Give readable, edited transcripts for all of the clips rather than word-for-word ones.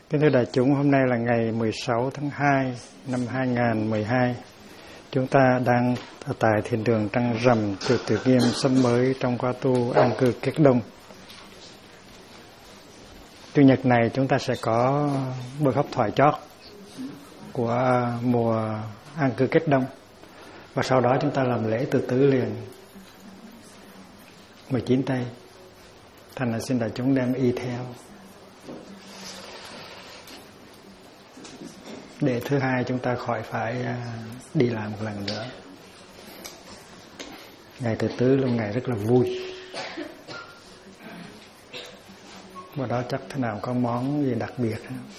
Kính thưa đại chúng, hôm nay là ngày 16 tháng 2 năm 2012. Chúng ta đang tại thiền đường Trăng Rằm, chùa Từ Nghiêm, Sâm Mới trong khóa tu an cư Kết Đông. Chủ nhật này chúng ta sẽ có buổi pháp thoại chót của mùa an cư Kết Đông. Và sau đó chúng ta làm lễ từ tứ liền 19 tây. Thành là xin đại chúng đem y theo. Để thứ hai chúng ta khỏi phải đi làm một lần nữa. Ngày thứ tư là một ngày rất là vui. Và đó chắc thế nào có món gì đặc biệt.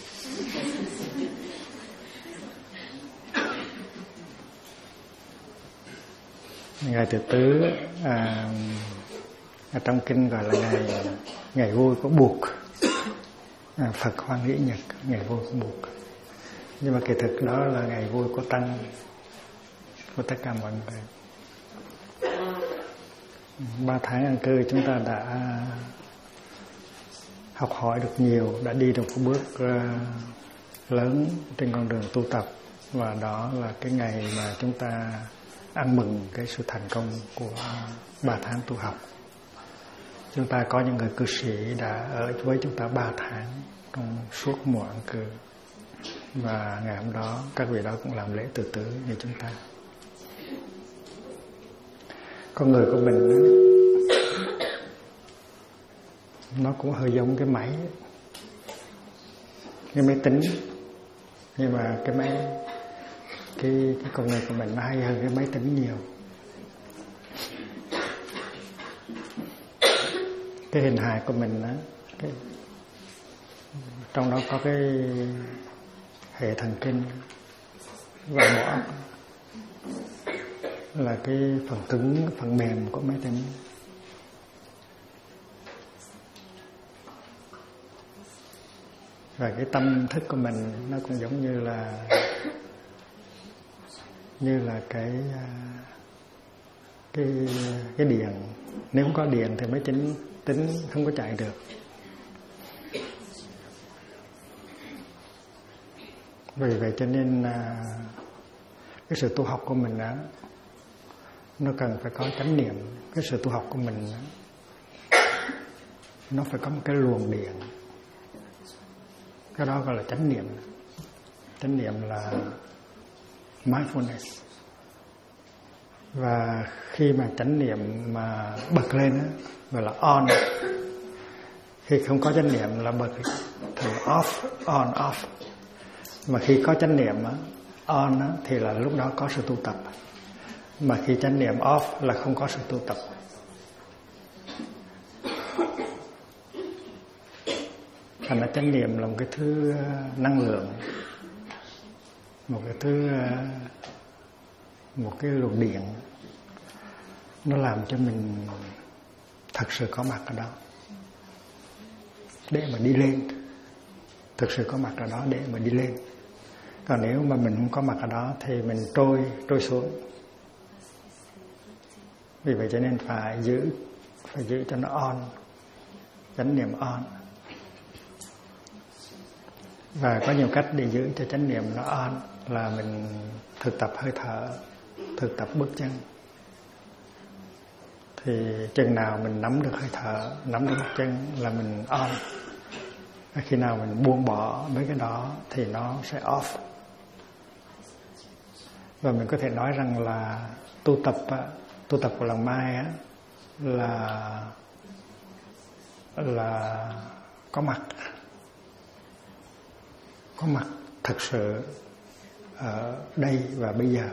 Ngày thứ tư ở trong kinh gọi là ngày vui của buộc. Phật hoan hỷ nhật, ngày vui của buộc. Nhưng mà kỳ thực đó là ngày vui của tăng, của tất cả mọi người. 3 tháng an cư chúng ta đã học hỏi được nhiều, đã đi được một bước lớn trên con đường tu tập. Và đó là cái ngày mà chúng ta ăn mừng cái sự thành công của 3 tháng tu học. Chúng ta có những người cư sĩ đã ở với chúng ta 3 tháng trong suốt mùa an cư. Và ngày hôm đó các vị đó cũng làm lễ từ tứ như chúng ta. Con người của mình nó cũng hơi giống cái máy, cái máy tính. Nhưng mà cái con người của mình nó hay hơn cái máy tính nhiều. Cái hình hài của mình đó, trong đó có cái hệ thần kinh và bộ óc là cái phần cứng, phần mềm của máy tính. Và cái tâm thức của mình nó cũng giống như là cái điện. Nếu không có điện thì máy tính không có chạy được. Vì vậy cho nên cái sự tu học của mình đó, nó cần phải có chánh niệm. Cái sự tu học của mình đó, nó phải có một cái luồng điện. Cái đó gọi là chánh niệm. Chánh niệm là mindfulness. Và khi mà chánh niệm mà bật lên đó, gọi là on. Khi không có chánh niệm là bật thành off, on, off. Mà khi có chánh niệm on thì là lúc đó có sự tu tập. Mà khi chánh niệm off là không có sự tu tập. Thành ra chánh niệm là một cái thứ năng lượng, một cái luồng điện. Nó làm cho mình thật sự có mặt ở đó để mà đi lên. Thực sự có mặt ở đó để mà đi lên. Còn nếu mà mình không có mặt ở đó thì mình trôi xuống. Vì vậy cho nên phải giữ cho nó on, chánh niệm on. Và có nhiều cách để giữ cho chánh niệm nó on là mình thực tập hơi thở, thực tập bước chân. Thì chừng nào mình nắm được hơi thở, nắm được bước chân là mình on. Khi nào mình buông bỏ mấy cái đó thì nó sẽ off. Và mình có thể nói rằng là tu tập của Làng Mai á, là có mặt thật sự ở đây và bây giờ.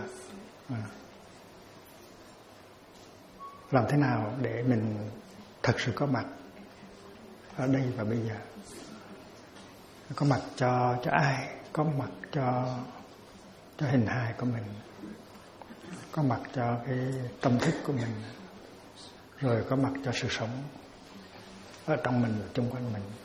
Làm thế nào để mình thật sự có mặt ở đây và bây giờ? Có mặt cho ai? Có mặt cho hình hài của mình, có mặt cho cái tâm thức của mình, rồi có mặt cho sự sống ở trong mình, xung quanh mình.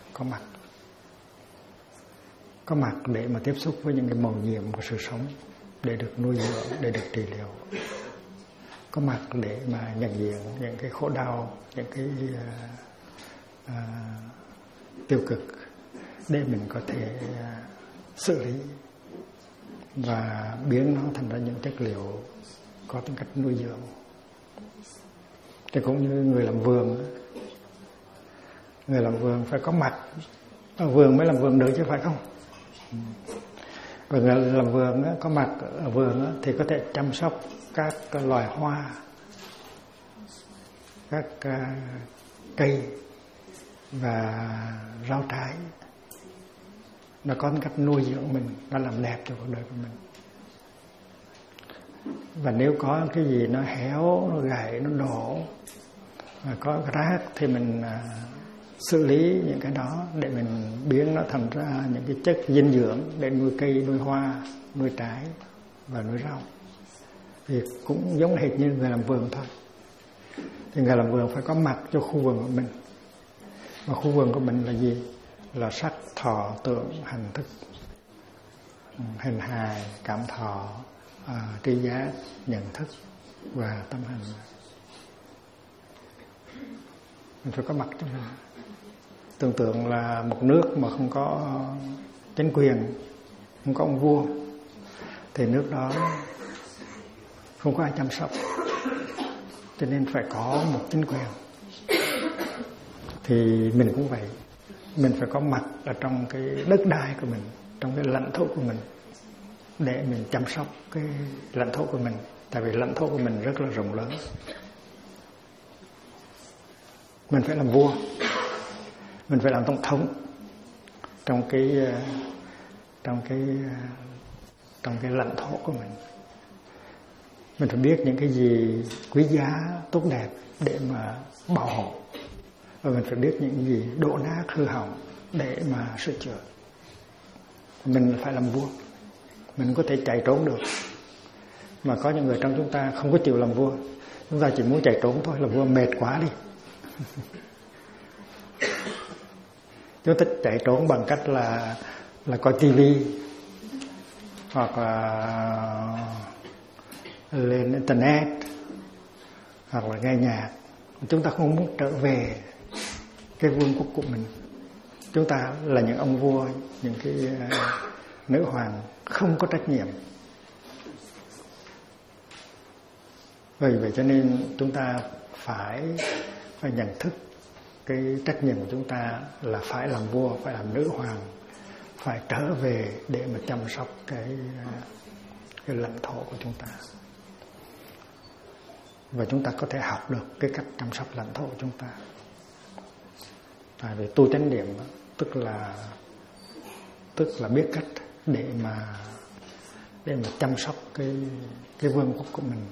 Có mặt để mà tiếp xúc với những cái màu nhiệm của sự sống, để được nuôi dưỡng, để được trị liệu. Có mặt để mà nhận diện những cái khổ đau, những cái tiêu cực, để mình có thể xử lý và biến nó thành ra những chất liệu có tính cách nuôi dưỡng. Thì cũng như người làm vườn, người làm vườn phải có mặt ở vườn mới làm vườn được chứ phải không? Và người làm vườn có mặt ở vườn thì có thể chăm sóc các loài hoa, các cây và rau trái. Nó có cách nuôi dưỡng mình, nó làm đẹp cho cuộc đời của mình. Và nếu có cái gì nó héo, nó gãy, nó đổ, và có rác thì mình xử lý những cái đó để mình biến nó thành ra những cái chất dinh dưỡng để nuôi cây, nuôi hoa, nuôi trái và nuôi rau. Thì cũng giống hệt như người làm vườn thôi. Thì người làm vườn phải có mặt cho khu vườn của mình. Và khu vườn của mình là gì? Là sắc, thọ, tưởng, hành, thức. Hình hài, cảm thọ, tri giác, nhận thức và tâm hành. Mình phải có mặt cho mình. Tưởng tượng là một nước mà không có chính quyền, không có ông vua, thì nước đó không có ai chăm sóc. Cho nên phải có một chính quyền. Thì mình cũng vậy. Mình phải có mặt ở trong cái đất đai của mình, trong cái lãnh thổ của mình, để mình chăm sóc cái lãnh thổ của mình. Tại vì lãnh thổ của mình rất là rộng lớn. Mình phải làm vua, mình phải làm tổng thống trong cái lãnh thổ của mình. Mình phải biết những cái gì quý giá, tốt đẹp để mà bảo hộ. Và mình phải biết những gì đổ nát, hư hỏng để mà sửa chữa. Mình phải làm vua. Mình có thể chạy trốn được. Mà có những người trong chúng ta không có chịu làm vua. Chúng ta chỉ muốn chạy trốn thôi, làm vua mệt quá đi. Chúng ta chạy trốn bằng cách là coi tivi, hoặc là lên internet, hoặc là nghe nhạc. Chúng ta không muốn trở về cái vương quốc của mình. Chúng ta là những ông vua, những cái nữ hoàng không có trách nhiệm. Vì vậy cho nên chúng ta phải nhận thức cái trách nhiệm của chúng ta là phải làm vua, phải làm nữ hoàng, phải trở về để mà chăm sóc cái lãnh thổ của chúng ta. Và chúng ta có thể học được cái cách chăm sóc lãnh thổ của chúng ta. Tại vì tu chánh niệm tức là biết cách để mà chăm sóc cái vương quốc của mình.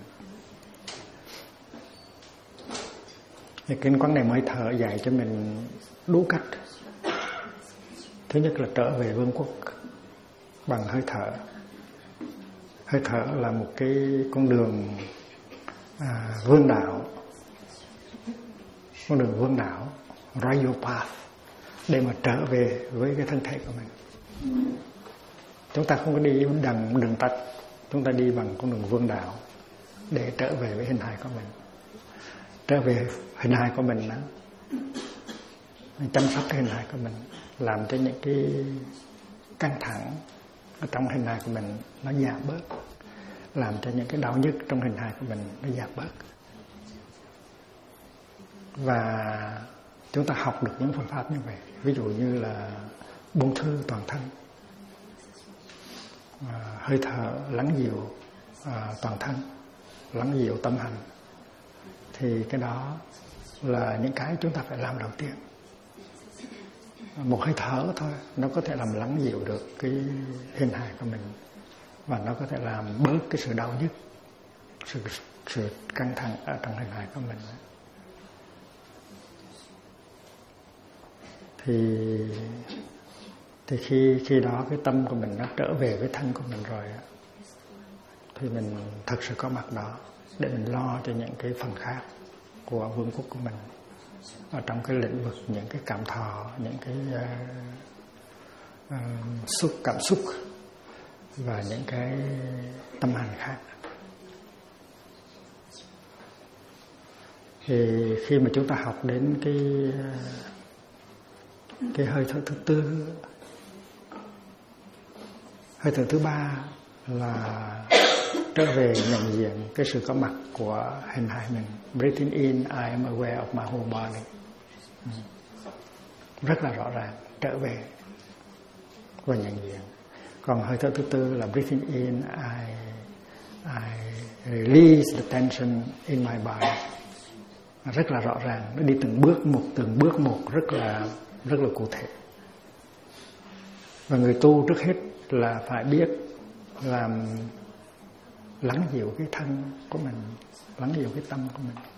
Thì kinh quán này mới thở dạy cho mình đủ cách. Thứ nhất là trở về vương quốc bằng hơi thở. Hơi thở là một cái con đường vương đạo. Con đường vương đạo, royal path, để mà trở về với cái thân thể của mình. Chúng ta không có đi bằng đường tắt, chúng ta đi bằng con đường vương đạo để trở về với hình hài của mình. Trở về hình hài của mình đó, chăm sóc cái hình hài của mình, làm cho những cái căng thẳng ở trong hình hài của mình nó giảm bớt, làm cho những cái đau nhức trong hình hài của mình nó giảm bớt. Và chúng ta học được những phương pháp như vậy. Ví dụ như là buông thư toàn thân, hơi thở lắng dịu toàn thân, lắng dịu tâm hành. Thì cái đó là những cái chúng ta phải làm đầu tiên. Một hơi thở thôi, nó có thể làm lắng dịu được cái hình hài của mình. Và nó có thể làm bớt cái sự đau nhức, sự căng thẳng ở trong hình hài của mình. Thì khi đó cái tâm của mình nó trở về với thân của mình rồi, thì mình thật sự có mặt đó để mình lo cho những cái phần khác của vương quốc của mình, ở trong cái lĩnh vực những cái cảm thọ, những cái cảm xúc và những cái tâm hành khác. Thì khi mà chúng ta học đến cái hơi thở thứ tư, Hơi thở thứ ba là trở về nhận diện cái sự có mặt của hình hài mình. Breathing in, I am aware of my whole body. Rất là rõ ràng, trở về và nhận diện. Còn hơi thở thứ tư là breathing in, I release the tension in my body. Rất là rõ ràng, nó đi từng bước một rất là cụ thể. Và người tu trước hết là phải biết làm lắng dịu cái thân của mình, lắng dịu cái tâm của mình.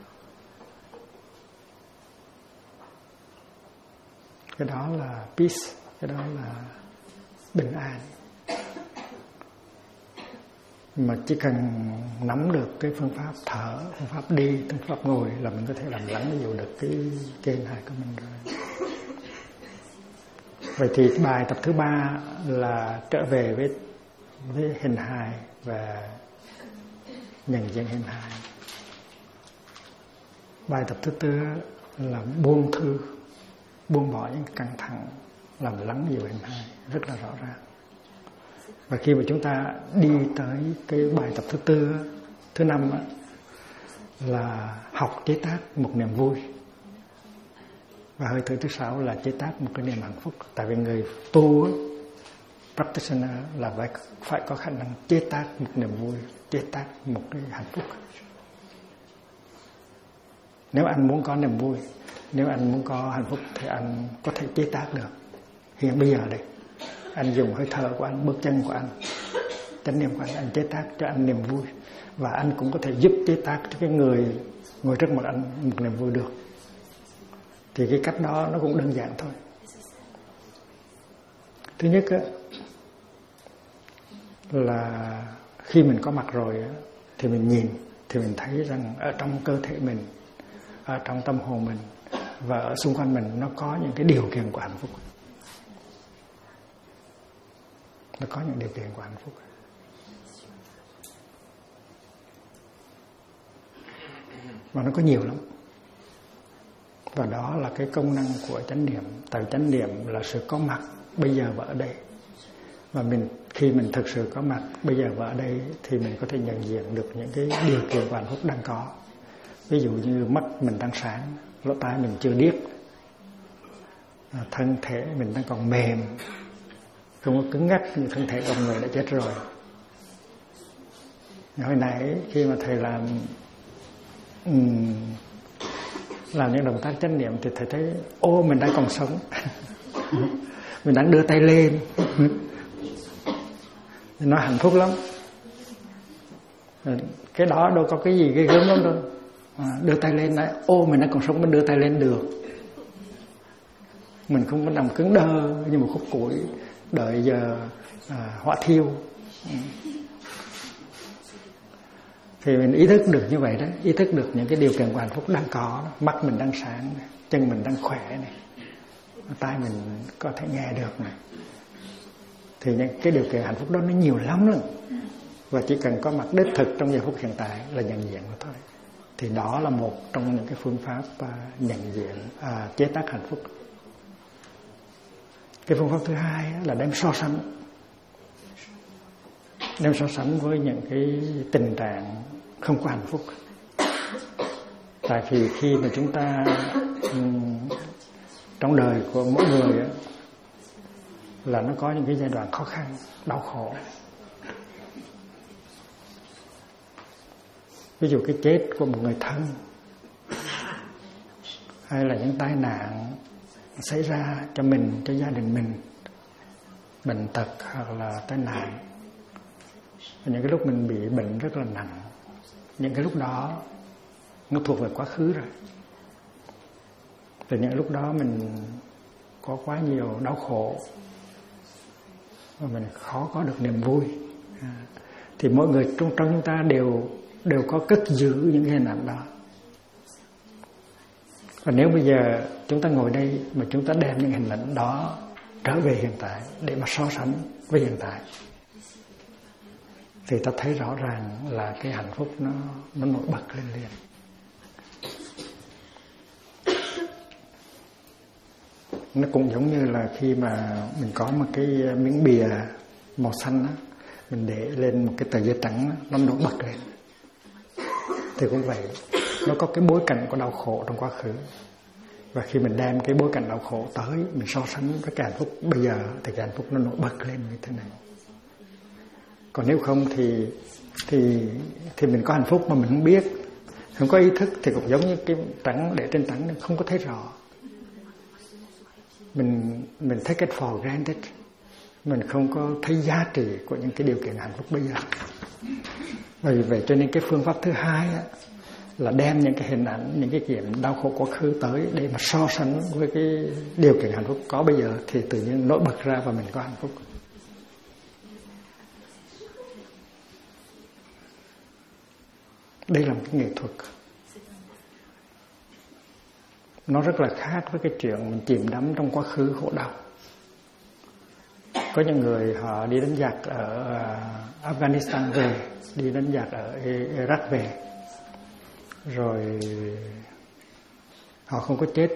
Cái đó là peace, cái đó là bình an. Mà chỉ cần nắm được cái phương pháp thở, phương pháp đi, phương pháp ngồi là mình có thể làm lắng dịu được cái hình hài của mình rồi. Vậy thì bài tập thứ ba là trở về với hình hài và nhận diện hình hài. Bài tập thứ tư là buông thư, buông bỏ những căng thẳng, làm lắng dịu hình hài rất là rõ ràng. Và khi mà chúng ta đi tới cái bài tập thứ tư, thứ năm là học chế tác một niềm vui. Và hơi thở thứ sáu là chế tác một cái niềm hạnh phúc. Tại vì người tu, practitioner là phải có khả năng chế tác một niềm vui, chế tác một cái hạnh phúc. Nếu anh muốn có niềm vui, nếu anh muốn có hạnh phúc thì anh có thể chế tác được. Hiện bây giờ đây, anh dùng hơi thở của anh, bước chân của anh, chánh niệm của anh chế tác cho anh niềm vui. Và anh cũng có thể giúp chế tác cho cái người ngồi trước mặt anh một niềm vui được. Thì cái cách đó nó cũng đơn giản thôi. Thứ nhất là khi mình có mặt rồi thì mình nhìn, thì mình thấy rằng ở trong cơ thể mình, ở trong tâm hồn mình và ở xung quanh mình nó có những cái điều kiện của hạnh phúc. Nó có những điều kiện của hạnh phúc. Và nó có nhiều lắm. Và đó là cái công năng của chánh niệm. Tại chánh niệm là sự có mặt bây giờ và ở đây. Và khi mình thực sự có mặt bây giờ và ở đây thì mình có thể nhận diện được những cái điều kiện của hạnh phúc đang có. Ví dụ như mắt mình đang sáng, lỗ tai mình chưa điếc, thân thể mình đang còn mềm, không có cứng ngắc như thân thể con người đã chết rồi. Hồi nãy khi mà thầy làm những động tác chánh niệm thì thầy thấy mình đang còn sống. Mình đang đưa tay lên. Nó hạnh phúc lắm. Cái đó đâu có cái gì ghê gớm lắm đâu. Đưa tay lên đấy, mình đang còn sống, mình đưa tay lên được. Mình không có nằm cứng đơ như một khúc củi đợi giờ hỏa thiêu. Thì mình ý thức được như vậy đó, ý thức được những cái điều kiện của hạnh phúc đang có. Mắt mình đang sáng, chân mình đang khỏe này, tai mình có thể nghe được này. Thì những cái điều kiện hạnh phúc đó nó nhiều lắm rồi. Và chỉ cần có mặt đích thực trong giây phút hiện tại là nhận diện mà thôi. Thì đó là một trong những cái phương pháp nhận diện, chế tác hạnh phúc. Cái phương pháp thứ hai là đem so sánh. Đem so sánh với những cái tình trạng không có hạnh phúc. Tại vì khi mà chúng ta trong đời của mỗi người là nó có những cái giai đoạn khó khăn, đau khổ. Ví dụ cái chết của một người thân, hay là những tai nạn xảy ra cho mình, cho gia đình mình, bệnh tật hoặc là tai nạn. Những cái lúc mình bị bệnh rất là nặng, những cái lúc đó nó thuộc về quá khứ rồi. Từ những lúc đó mình có quá nhiều đau khổ và mình khó có được niềm vui. Thì mỗi người trong chúng ta đều có cất giữ những cái hình ảnh đó. Và nếu bây giờ chúng ta ngồi đây mà chúng ta đem những hình ảnh đó trở về hiện tại để mà so sánh với hiện tại, thì ta thấy rõ ràng là cái hạnh phúc nó nổi bật lên liền. Nó cũng giống như là khi mà mình có một cái miếng bìa màu xanh á, mình để lên một cái tờ giấy trắng á, nó nổi bật lên. Thì cũng vậy, nó có cái bối cảnh của đau khổ trong quá khứ. Và khi mình đem cái bối cảnh đau khổ tới, mình so sánh với cái hạnh phúc bây giờ, thì cái hạnh phúc nó nổi bật lên như thế này. Còn nếu không thì mình có hạnh phúc mà mình không biết, không có ý thức, thì cũng giống như cái trắng để trên trắng, không có thấy rõ. Mình take it for granted, mình không có thấy giá trị của những cái điều kiện hạnh phúc bây giờ. Vì vậy cho nên cái phương pháp thứ hai á, là đem những cái hình ảnh, những cái chuyện đau khổ quá khứ tới để mà so sánh với cái điều kiện hạnh phúc có bây giờ, thì tự nhiên nổi bật ra và mình có hạnh phúc. Đây là một cái nghệ thuật. Nó rất là khác với cái chuyện mình chìm đắm trong quá khứ khổ đau. Có những người họ đi đánh giặc ở Afghanistan về, đi đánh giặc ở Iraq về, rồi họ không có chết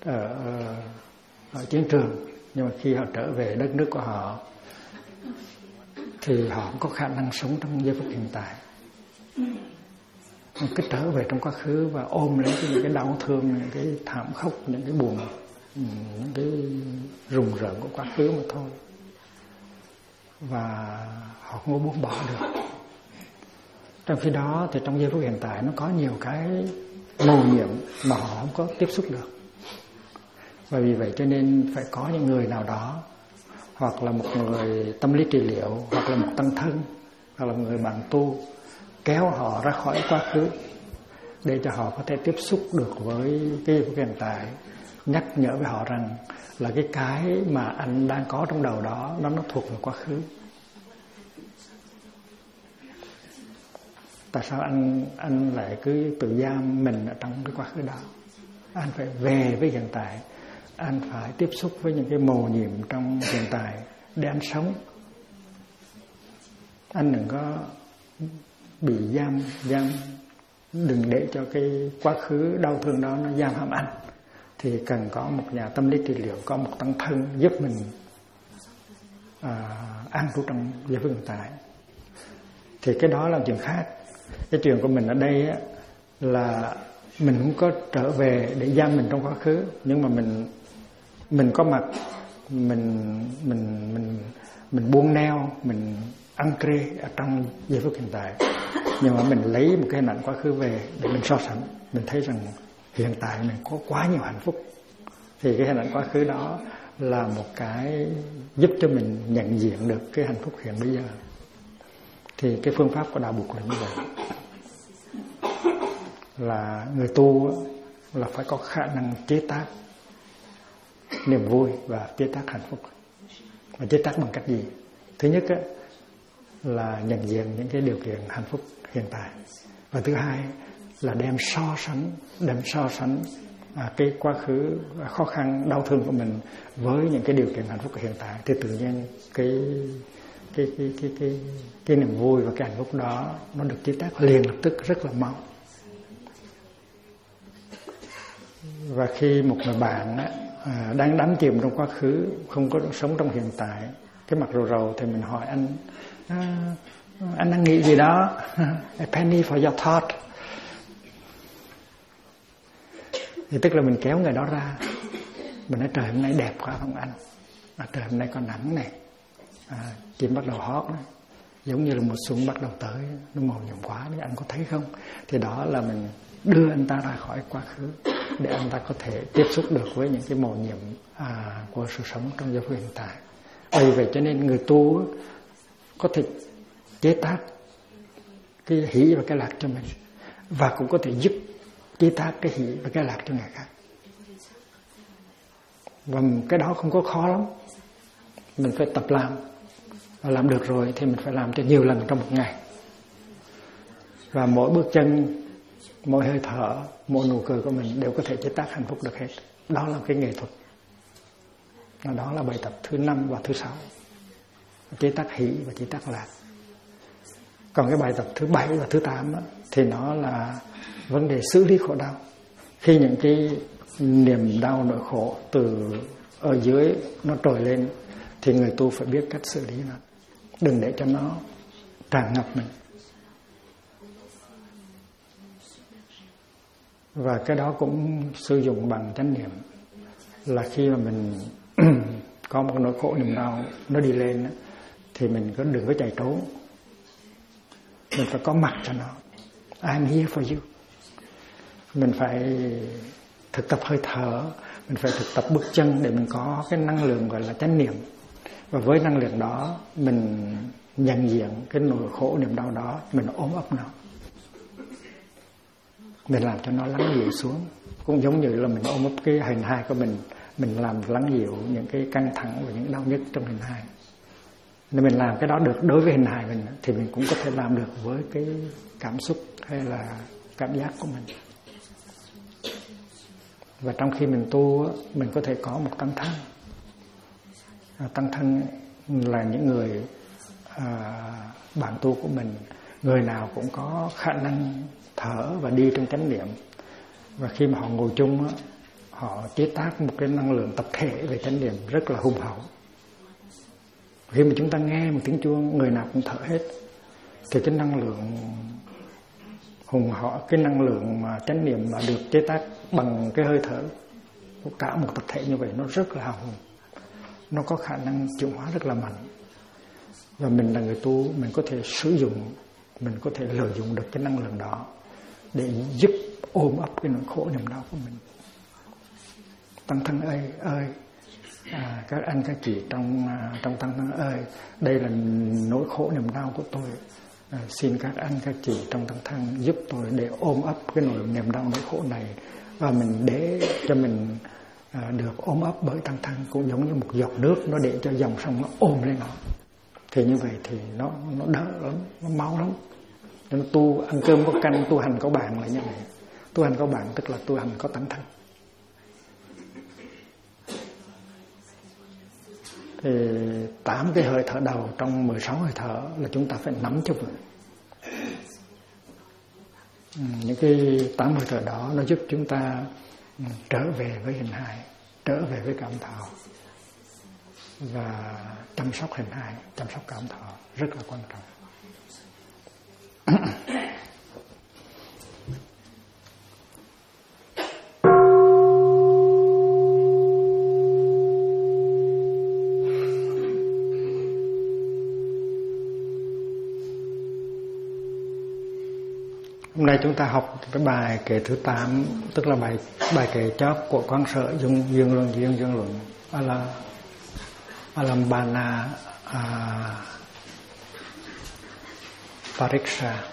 ở chiến trường, nhưng mà khi họ trở về đất nước của họ thì họ không có khả năng sống trong giây phút hiện tại. Cứ trở về trong quá khứ và ôm lấy những cái đau thương, những cái thảm khốc, những cái buồn, những cái rùng rợn của quá khứ mà thôi. Và họ không có buông bỏ được. Trong khi đó thì trong giây phút hiện tại nó có nhiều cái mầu nhiệm mà họ không có tiếp xúc được. Và vì vậy cho nên phải có những người nào đó, hoặc là một người tâm lý trị liệu, hoặc là một tăng thân, hoặc là một người bạn tu, kéo họ ra khỏi quá khứ để cho họ có thể tiếp xúc được với cái giây phút hiện tại, nhắc nhở với họ rằng là cái mà anh đang có trong đầu đó nó thuộc về quá khứ. Tại sao anh lại cứ tự giam mình ở trong cái quá khứ đó? Anh phải về với hiện tại, anh phải tiếp xúc với những cái mầu nhiệm trong hiện tại để anh sống. Anh đừng có bị giam, đừng để cho cái quá khứ đau thương đó nó giam hãm anh. Thì cần có một nhà tâm lý trị liệu, có một tăng thân giúp mình an trú trong giây phút hiện tại. Thì cái đó là chuyện khác. Cái chuyện của mình ở đây á, là mình không có trở về để giam mình trong quá khứ, nhưng mà mình có mặt, mình buông neo, mình ancré ở trong giây phút hiện tại. Nhưng mà mình lấy một cái hình ảnh quá khứ về để mình so sánh, mình thấy rằng hiện tại mình có quá nhiều hạnh phúc. Thì cái hình ảnh quá khứ đó là một cái giúp cho mình nhận diện được cái hạnh phúc hiện bây giờ. Thì cái phương pháp của đạo Bụt là như vậy. Là người tu là phải có khả năng chế tác niềm vui và chế tác hạnh phúc. Và chế tác bằng cách gì? Thứ nhất á, là nhận diện những cái điều kiện hạnh phúc hiện tại. Và thứ hai là đem so sánh cái quá khứ khó khăn, đau thương của mình với những cái điều kiện hạnh phúc hiện tại. Thì tự nhiên cái niềm vui và cái hạnh phúc đó nó được chế tác liền lập tức, rất là mau. Và khi một người bạn đang đắm chìm trong quá khứ, không có sống trong hiện tại, cái mặt rầu thì mình hỏi anh đang nghĩ gì đó? A penny for your thought. Thì tức là mình kéo người đó ra, mình nói trời hôm nay đẹp quá không anh? Trời hôm nay có nắng này, chim bắt đầu hót này, giống như là mùa xuân bắt đầu tới, nó màu nhiệm quá, anh có thấy không? Thì đó là mình đưa anh ta ra khỏi quá khứ để anh ta có thể tiếp xúc được với những cái mầu nhiệm của sự sống trong giây phút hiện tại. Vì vậy cho nên người tu có thể chế tác cái hỷ và cái lạc cho mình, và cũng có thể giúp chế tác cái hỷ và cái lạc cho người khác. Và cái đó không có khó lắm, mình phải tập làm. Và làm được rồi thì mình phải làm cho nhiều lần trong một ngày. Và mỗi bước chân, mỗi hơi thở, mỗi nụ cười của mình đều có thể chế tác hạnh phúc được hết. Đó là cái nghệ thuật. Đó là bài tập thứ 5 và thứ 6. Chế tác hỷ và chế tác lạc. Còn cái bài tập thứ 7 và thứ 8 thì nó là vấn đề xử lý khổ đau. Khi những cái niềm đau nỗi khổ từ ở dưới nó trồi lên thì người tu phải biết cách xử lý nó. đừng để cho nó tràn ngập mình. Và cái đó cũng sử dụng bằng chánh niệm, là khi mà mình có một nỗi khổ niềm đau nó đi lên thì mình đừng có chạy trốn, mình phải có mặt cho nó. I'm here for you. Mình phải thực tập hơi thở, mình phải thực tập bước chân để mình có cái năng lượng gọi là chánh niệm. Và với năng lượng đó mình nhận diện cái nỗi khổ niềm đau đó, mình ôm ấp nó, mình làm cho nó lắng dịu xuống. Cũng giống như là mình ôm ấp cái hình hài của mình làm lắng dịu những cái căng thẳng và những đau nhức trong hình hài. Nếu mình làm cái đó được đối với hình hài mình thì mình cũng có thể làm được với cái cảm xúc hay là cảm giác của mình. Và trong khi mình tu, mình có thể có một tăng thân. Tăng thân là những người bạn tu của mình, người nào cũng có khả năng thở và đi trong chánh niệm. Và khi mà họ ngồi chung, họ chế tác một cái năng lượng tập thể về chánh niệm rất là hùng hậu. Khi mà chúng ta nghe một tiếng chuông, người nào cũng thở hết, thì cái năng lượng hùng hậu, cái năng lượng mà chánh niệm mà được chế tác bằng cái hơi thở của cả một tập thể như vậy, nó rất là hào hùng, nó có khả năng chuyển hóa rất là mạnh. Và mình là người tu, mình có thể sử dụng, mình có thể lợi dụng được cái năng lượng đó để giúp ôm ấp cái nỗi khổ niềm đau của mình. Tăng thân ơi, các anh các chị trong tăng thân ơi, đây là nỗi khổ niềm đau của tôi. Xin các anh các chị trong tăng thân giúp tôi để ôm ấp cái nỗi niềm đau nỗi khổ này, và mình để cho mình được ôm ấp bởi tăng thân, cũng giống như một giọt nước nó để cho dòng sông nó ôm lên nó. Thì như vậy thì nó đỡ lắm, nó mau lắm. Nên tu ăn cơm có canh, tu hành có bạn là như vậy. Tu hành có bạn tức là tu hành có tăng thân. Thì 8 cái hơi thở đầu trong 16 hơi thở là chúng ta phải nắm cho vững. Những cái 8 hơi thở đó nó giúp chúng ta trở về với hình hài, trở về với cảm thọ và chăm sóc hình hài, chăm sóc cảm thọ rất là quan trọng. Hôm nay chúng ta học cái bài kệ thứ 8, tức là bài kệ chót của Quán Sở Dương Luận Alambana Pariksha.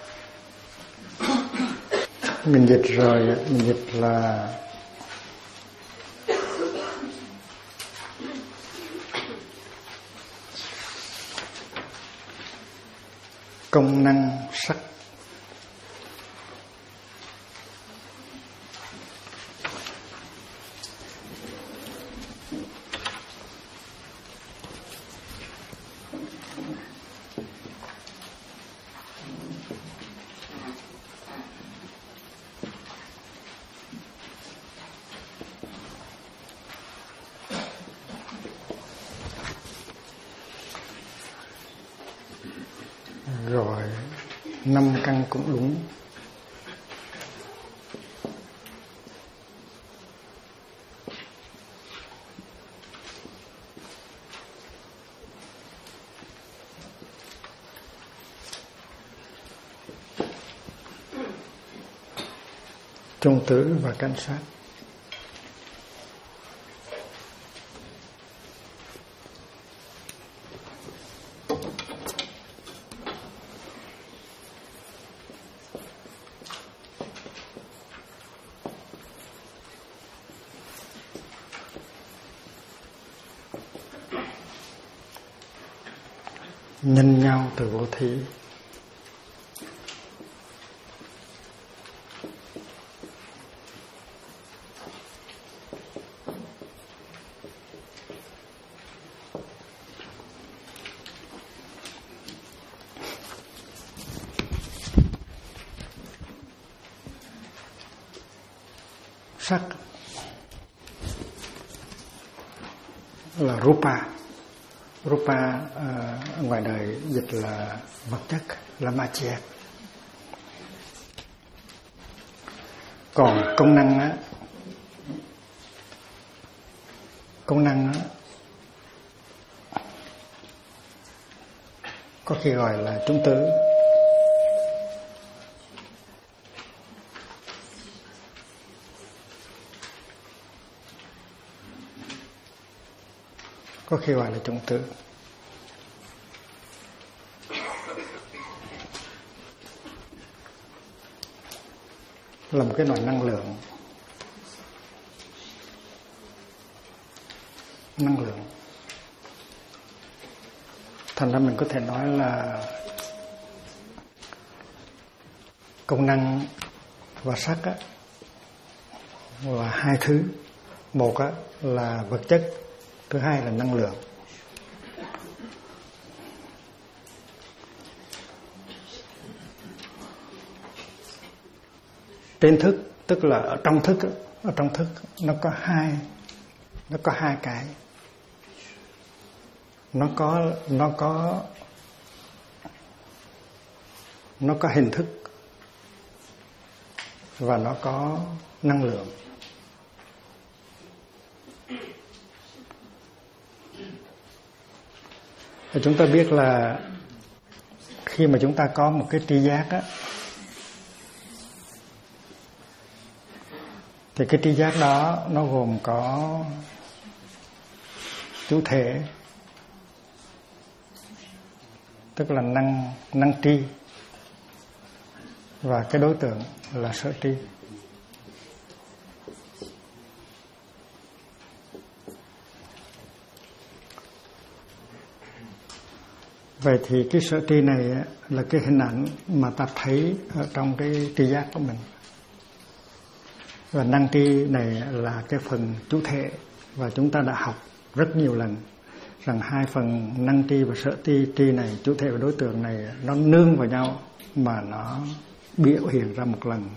Mình dịch rồi, mình dịch là công năng sắc. Rồi 5 căn cũng đúng. Trung tử và cảnh sát. Nhân nhau từ vô thí. Sắc là rupa, Rupa ở ngoài đời dịch là vật chất, là Machia. Còn công năng á, có khi gọi là chúng tứ. Có khi gọi là chúng tứ. Là một cái loại năng lượng. Thành ra mình có thể nói là công năng và sắc á, là hai thứ. Một á, là vật chất, thứ hai là năng lượng. Trên thức, tức là ở trong thức nó có hai cái. Nó có hình thức và nó có năng lượng. Và chúng ta biết là khi mà chúng ta có một cái tri giác á, thì cái tri giác đó nó gồm có chủ thể, tức là năng tri, và cái đối tượng là sở tri. Vậy thì cái sở tri này là cái hình ảnh mà ta thấy ở trong cái tri giác của mình. Và năng tri này là cái phần chủ thể, và chúng ta đã học rất nhiều lần rằng hai phần năng tri và sở tri này, chủ thể và đối tượng này, nó nương vào nhau mà nó biểu hiện ra một lần.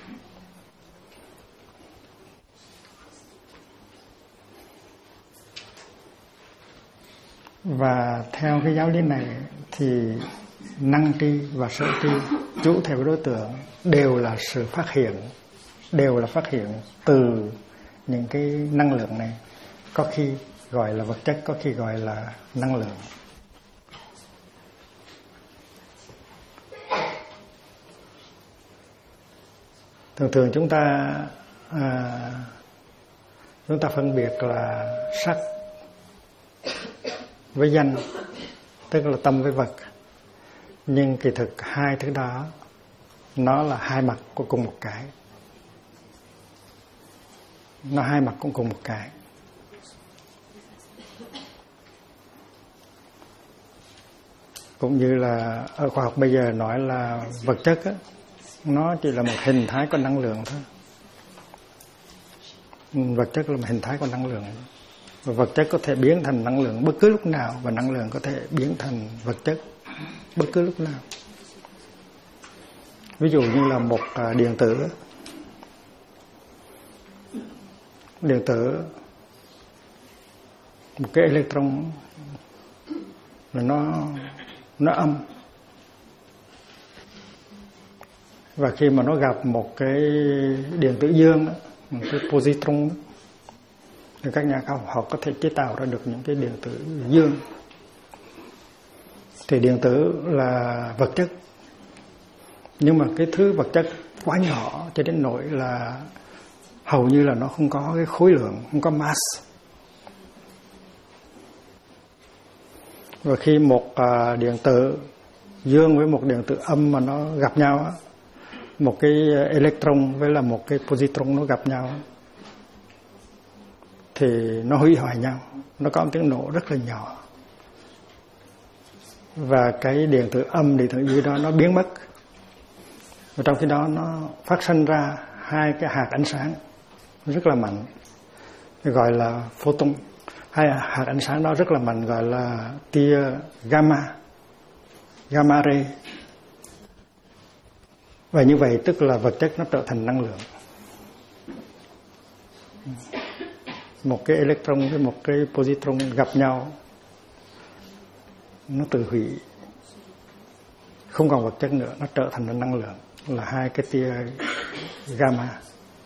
Và theo cái giáo lý này thì năng tri và sở tri, chủ thể và đối tượng, đều là sự phát hiện từ những cái năng lượng này. Có khi gọi là vật chất, có khi gọi là năng lượng. Thường chúng ta phân biệt là sắc với danh, tức là tâm với vật. Nhưng kỳ thực hai thứ đó nó là hai mặt của cùng một cái. Nó hai mặt cũng cùng một cái. Cũng như là ở khoa học bây giờ nói là vật chất á, nó chỉ là một hình thái của năng lượng thôi. Vật chất là một hình thái của năng lượng. Và vật chất có thể biến thành năng lượng bất cứ lúc nào, và năng lượng có thể biến thành vật chất bất cứ lúc nào. Ví dụ như là một điện tử. Một cái electron là nó âm. Và khi mà nó gặp một cái điện tử dương, một cái positron, thì các nhà khoa học có thể chế tạo ra được những cái điện tử dương. Thì điện tử là vật chất, nhưng mà cái thứ vật chất quá nhỏ cho đến nỗi là hầu như là nó không có cái khối lượng, không có mass. Và khi một điện tử dương với một điện tử âm mà nó gặp nhau, một cái electron với là một cái positron nó gặp nhau, thì nó hủy hoại nhau, nó có một tiếng nổ rất là nhỏ. Và cái điện tử âm, điện tử dương đó nó biến mất. Và trong khi đó nó phát sinh ra hai cái hạt ánh sáng rất là mạnh, gọi là photon. Hai hạt ánh sáng đó rất là mạnh, gọi là tia gamma ray. Và như vậy tức là vật chất nó trở thành năng lượng. Một cái electron với một cái positron gặp nhau nó tự hủy, không còn vật chất nữa, nó trở thành năng lượng, là hai cái tia gamma.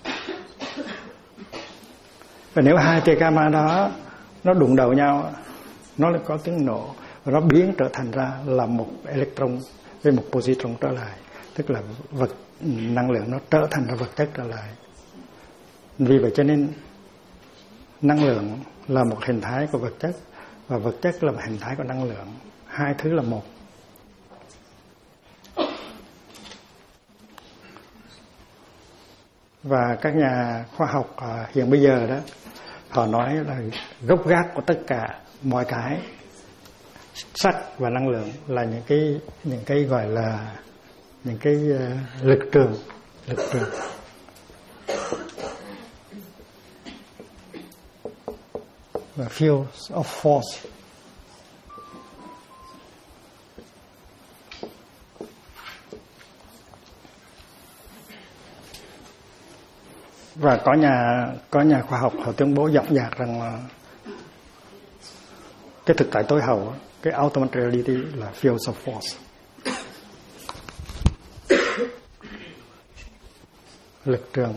Và nếu hai tia gamma đó nó đụng đầu nhau, nó lại có tiếng nổ và nó biến trở thành ra là một electron với một positron trở lại, tức là vật năng lượng nó trở thành ra vật chất trở lại. Vì vậy cho nên năng lượng là một hình thái của vật chất và vật chất là một hình thái của năng lượng, hai thứ là một. Và các nhà khoa học hiện bây giờ đó, họ nói là gốc gác của tất cả mọi cái, sắc và năng lượng là những cái gọi là những cái lực trường. Và fields of force. Và có nhà khoa học họ tuyên bố dõng dạc rằng là cái thực tại tối hậu, cái ultimate reality là fields of force. Lực trường.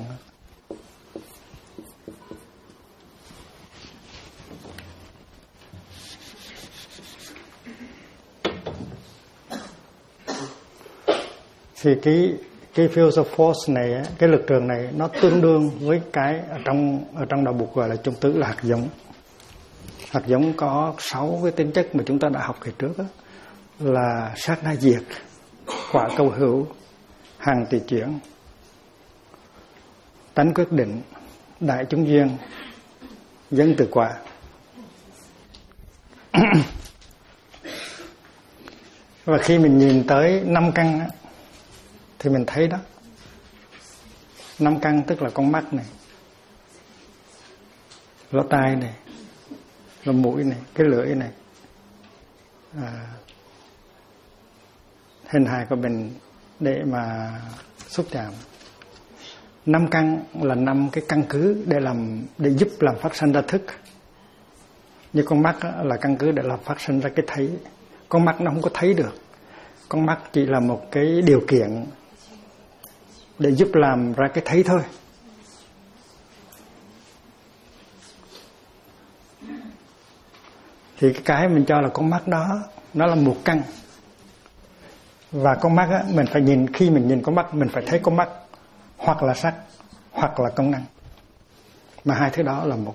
Thì cái field of force này, cái lực trường này nó tương đương với cái ở trong đạo Bụt gọi là chung tử là hạt giống. Hạt giống có 6 cái tính chất mà chúng ta đã học hồi trước đó, là sát na diệt, quả câu hữu, hằng tùy chuyển, tánh quyết định, đại chúng duyên, dân từ quả. Và khi mình nhìn tới 5 căn á, thì mình thấy đó, 5 căn tức là con mắt này, lỗ tai này, lỗ mũi này, cái lưỡi này, hình hài của mình để mà xúc chạm. 5 căn là 5 cái căn cứ để giúp làm phát sinh ra thức. Như con mắt là căn cứ để làm phát sinh ra cái thấy. Con mắt nó không có thấy được, con mắt chỉ là một cái điều kiện để giúp làm ra cái thấy thôi. Thì cái mình cho là con mắt đó, nó là một căn. Và con mắt á, mình phải nhìn, khi mình nhìn con mắt mình phải thấy con mắt hoặc là sắc hoặc là công năng, mà hai thứ đó là một.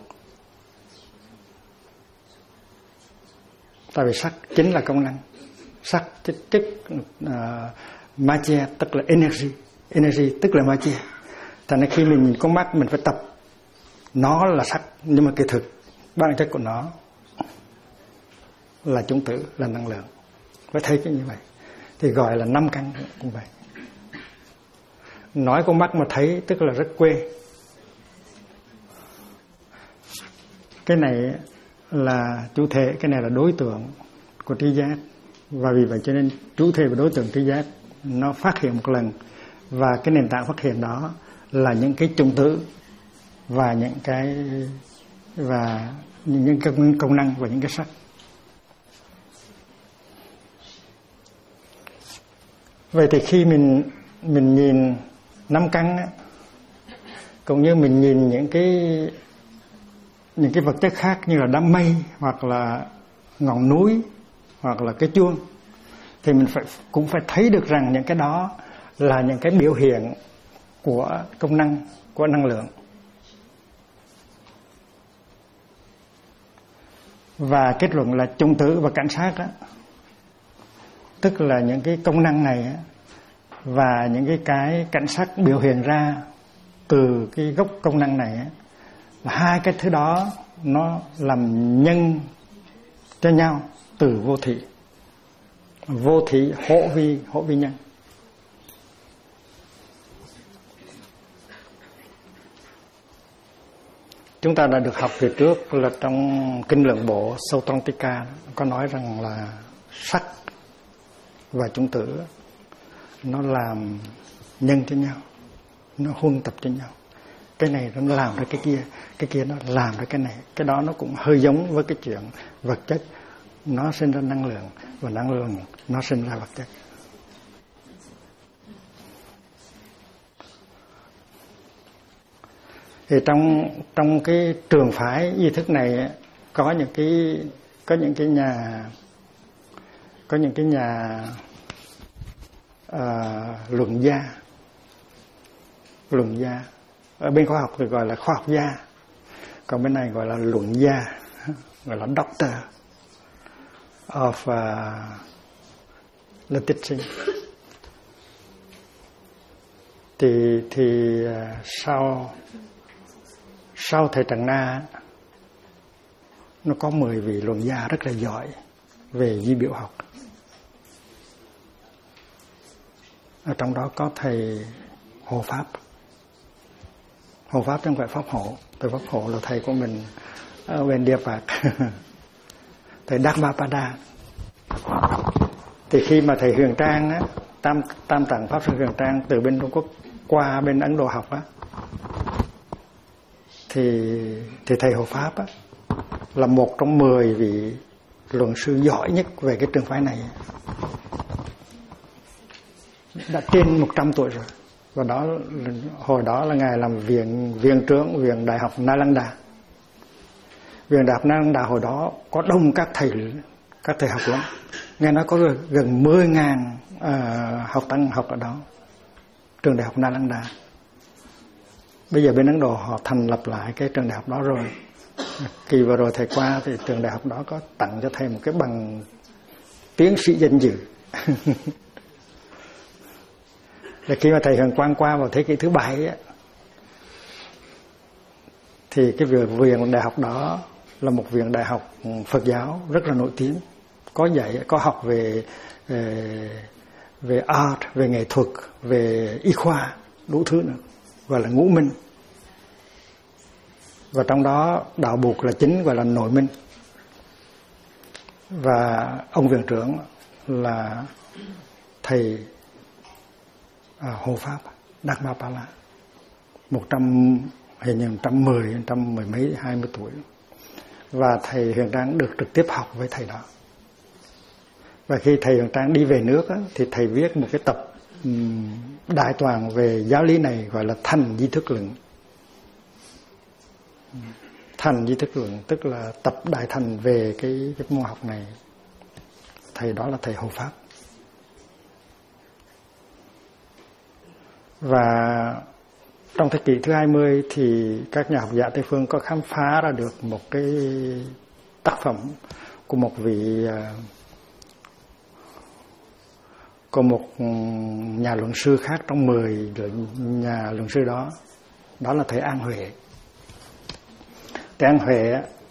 Tại vì sắc chính là công năng, sắc chất magia tức là energy tức là magia. Thành ra khi mình nhìn con mắt mình phải tập, nó là sắc nhưng mà kỳ thực bản chất của nó là chung tử, là năng lượng. Phải thấy cái như vậy thì gọi là 5 căn cũng vậy. Nói con mắt mà thấy tức là rất quê. Cái này là chủ thể, cái này là đối tượng của tri giác. Và vì vậy cho nên chủ thể và đối tượng tri giác nó phát hiện một lần, và cái nền tảng phát hiện đó là những cái chung tử và những cái công năng và những cái sắc. Vậy thì khi mình nhìn 5 căn á, cũng như mình nhìn những cái vật chất khác như là đám mây hoặc là ngọn núi hoặc là cái chuông, thì mình cũng phải thấy được rằng những cái đó là những cái biểu hiện của công năng, của năng lượng. Và kết luận là chung tử và cảnh sát đó, tức là những cái công năng này và những cái cảnh sắc biểu hiện ra từ cái gốc công năng này, là hai cái thứ đó nó làm nhân cho nhau từ vô thị. Vô thị hỗ vi nhân. Chúng ta đã được học về trước là trong Kinh Lượng Bộ Sautrantika có nói rằng là sắc và chung tử nó làm nhân cho nhau, nó huân tập cho nhau. Cái này nó làm ra cái kia nó làm ra cái này. Cái đó nó cũng hơi giống với cái chuyện vật chất nó sinh ra năng lượng, và năng lượng nó sinh ra vật chất. Thì trong cái trường phái ý thức này có những cái nhà luận gia. Ở bên khoa học thì gọi là khoa học gia, còn bên này gọi là luận gia, gọi là doctor of the teaching. Thì sau thầy Trần Na nó có 10 vị luận gia rất là giỏi về di biểu học. Ở trong đó có thầy Hộ Pháp. Hộ Pháp không phải Pháp Hộ. Thầy Pháp Hộ là thầy của mình ở bên Địa Phạt. Thầy Dhammapada. Thì khi mà thầy Huyền Trang á, Tam Tạng Pháp Sư Huyền Trang từ bên Trung Quốc qua bên Ấn Độ học á, thì thầy Hộ Pháp á, là một trong 10 vị luận sư giỏi nhất về cái trường phái này. Đã trên 100 tuổi rồi. Và hồi đó là ngài làm viện trưởng viện đại học Nalanda. Viện đại học Nalanda hồi đó có đông các thầy học lắm. Nghe nói có gần 10.000 học tăng học ở đó. Trường đại học Nalanda. Bây giờ bên Ấn Độ họ thành lập lại cái trường đại học đó rồi. Kỳ vừa rồi thầy qua thì trường đại học đó có tặng cho thầy một cái bằng tiến sĩ danh dự. Là khi mà thầy Huyền Quang qua vào thế kỷ thứ 7 á, thì cái viện đại học đó là một viện đại học Phật giáo rất là nổi tiếng, có học về art, về nghệ thuật, về y khoa, đủ thứ nữa, gọi là ngũ minh. Và trong đó đạo Bụt là chính, gọi là nội minh. Và ông viện trưởng là thầy Hộ Pháp Dhammapada, hình như 110 mấy 20 tuổi. Và thầy Huyền Trang được trực tiếp học với thầy đó. Và khi thầy Huyền Trang đi về nước á, thì thầy viết một cái tập đại toàn về giáo lý này, gọi là Thành Di Thức Luận. Thành Di Thức Luận tức là tập đại thành về cái môn học này. Thầy đó là thầy Hộ Pháp. Và trong thế kỷ thứ 20 thì các nhà học giả Tây phương có khám phá ra được một cái tác phẩm của một nhà luận sư khác trong 10 nhà luận sư đó. Đó là thầy An Huệ. Thầy An Huệ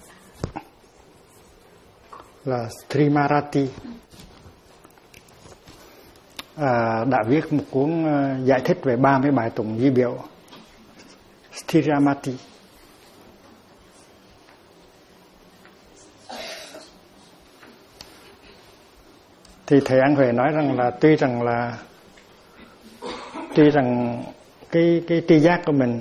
là Srimarati đã viết một cuốn giải thích về 30 bài tụng di biểu Stiramati. Thì thầy An Huệ nói rằng là tuy rằng cái tri giác của mình,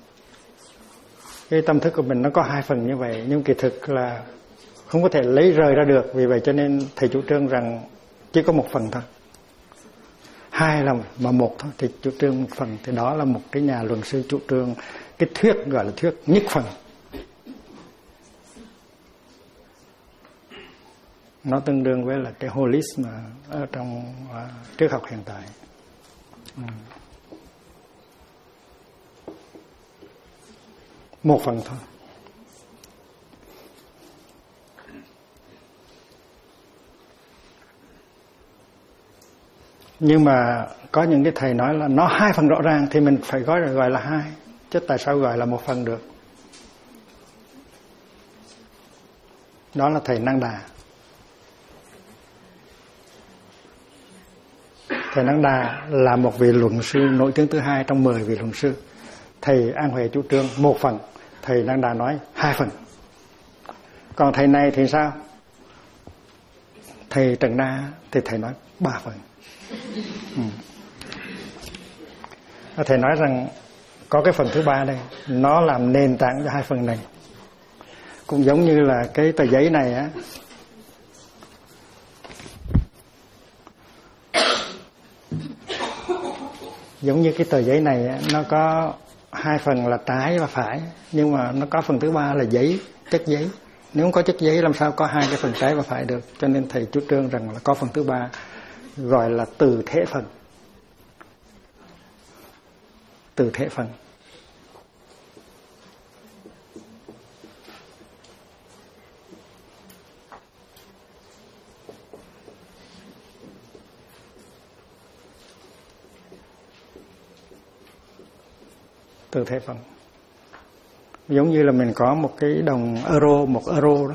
cái tâm thức của mình nó có 2 phần như vậy, nhưng kỳ thực là không có thể lấy rời ra được. Vì vậy cho nên thầy chủ trương rằng chỉ có 1 phần thôi. 2 là mà 1 thôi, thì chủ trương 1 phần. Thì đó là một cái nhà luận sư chủ trương cái thuyết gọi là thuyết nhất phần. Nó tương đương với là cái holism ở trong triết học hiện tại. Một phần thôi. Nhưng mà có những cái thầy nói là nó 2 phần rõ ràng thì mình phải gọi là 2, chứ tại sao gọi là 1 phần được? Đó là thầy Năng Đà. Thầy Năng Đà là một vị luận sư nổi tiếng thứ 2 trong 10 vị luận sư. Thầy An Huệ chủ trương 1 phần, thầy Năng Đà nói 2 phần. Còn thầy này thì sao? Thầy Trần Na thì thầy nói 3 phần. Thầy nói rằng có cái phần thứ 3 đây, nó làm nền tảng cho 2 phần này. Cũng giống như là cái tờ giấy này á, Giống như cái tờ giấy này nó có hai phần là trái và phải, nhưng mà nó có phần thứ ba là giấy, chất giấy. Nếu không có chất giấy làm sao có hai cái phần trái và phải được. Cho nên thầy chủ trương rằng là có phần thứ ba, gọi là từ thể phần. Từ thể phần. Từ thể phần. Giống như là mình có một cái đồng euro, một euro đó,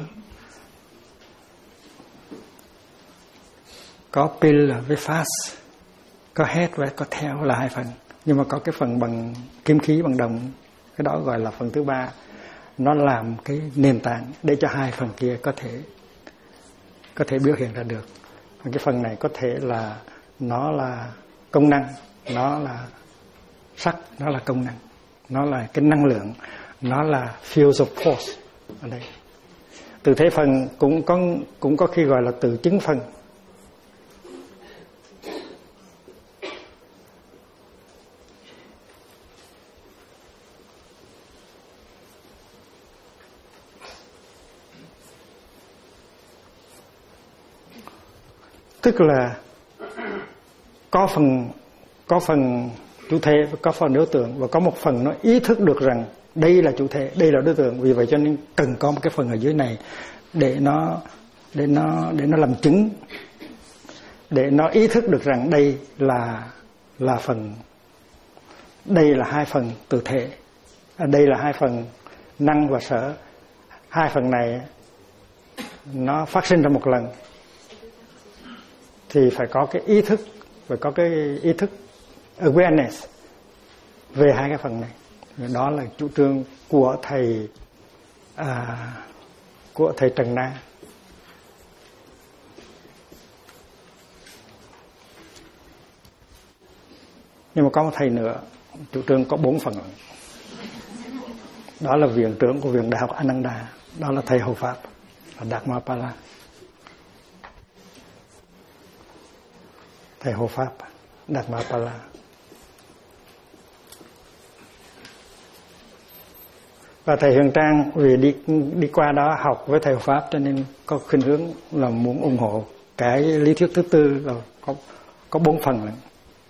có pil với fast, có head và có tail là hai phần, nhưng mà có cái phần bằng kim khí, bằng đồng, cái đó gọi là phần thứ ba. Nó làm cái nền tảng để cho hai phần kia có thể biểu hiện ra được. Cái phần này có thể là nó là công năng, nó là sắc, nó là công năng, nó là cái năng lượng, nó là fields of force ở đây. Từ thế phần cũng có khi gọi là từ chứng phần. Tức là có phần chủ thể, có phần đối tượng, và có một phần nó ý thức được rằng đây là chủ thể, đây là đối tượng. Vì vậy cho nên cần có một cái phần ở dưới này để nó làm chứng, để nó ý thức được rằng đây là phần, đây là hai phần từ thể, đây là hai phần năng và sở. Hai phần này nó phát sinh ra một lần thì phải có cái ý thức, phải có cái ý thức awareness về hai cái phần này. Đó là chủ trương của thầy Trần Na. Nhưng mà có một thầy nữa chủ trương có 4 phần. Đó là viện trưởng của viện Đại học Ananda, đó là thầy Hộ Pháp, là Dharmapala. Thầy Hộ Pháp Dharmapala. Và thầy Huyền Trang vì đi qua đó học với thầy Hộ Pháp cho nên có khuynh hướng là muốn ủng hộ cái lý thuyết thứ tư là có 4 phần lận.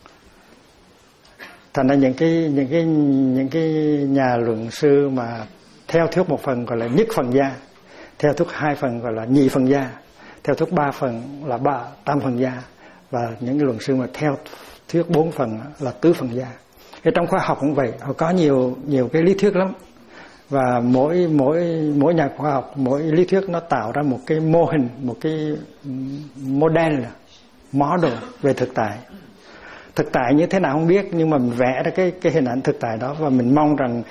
Thành ra những cái nhà luận sư mà theo thuyết một phần gọi là nhất phần gia, theo thuyết 2 phần gọi là nhị phần gia, theo thuyết 3 phần là tam phần gia, và những cái luận sư mà theo thuyết 4 phần là tứ phần gia. Ở trong khoa học cũng vậy, họ có nhiều cái lý thuyết lắm, và mỗi nhà khoa học, mỗi lý thuyết nó tạo ra một cái mô hình, một cái model về thực tại. Thực tại như thế nào không biết, nhưng mà mình vẽ ra cái hình ảnh thực tại đó, và mình mong rằng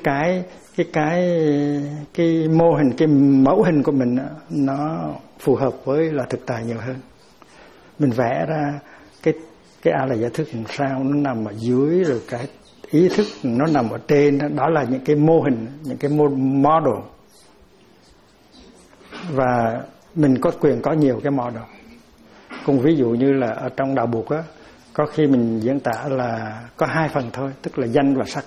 cái mô hình, cái mẫu hình của mình nó phù hợp với là thực tại nhiều hơn. Mình vẽ ra cái A là giả thức làm sao nó nằm ở dưới, rồi cái ý thức nó nằm ở trên. Đó là những cái mô hình, những cái model, và mình có quyền có nhiều cái model. Cũng ví dụ như là ở trong đạo Bụt á, có khi mình diễn tả là có 2 phần thôi, tức là danh và sắc.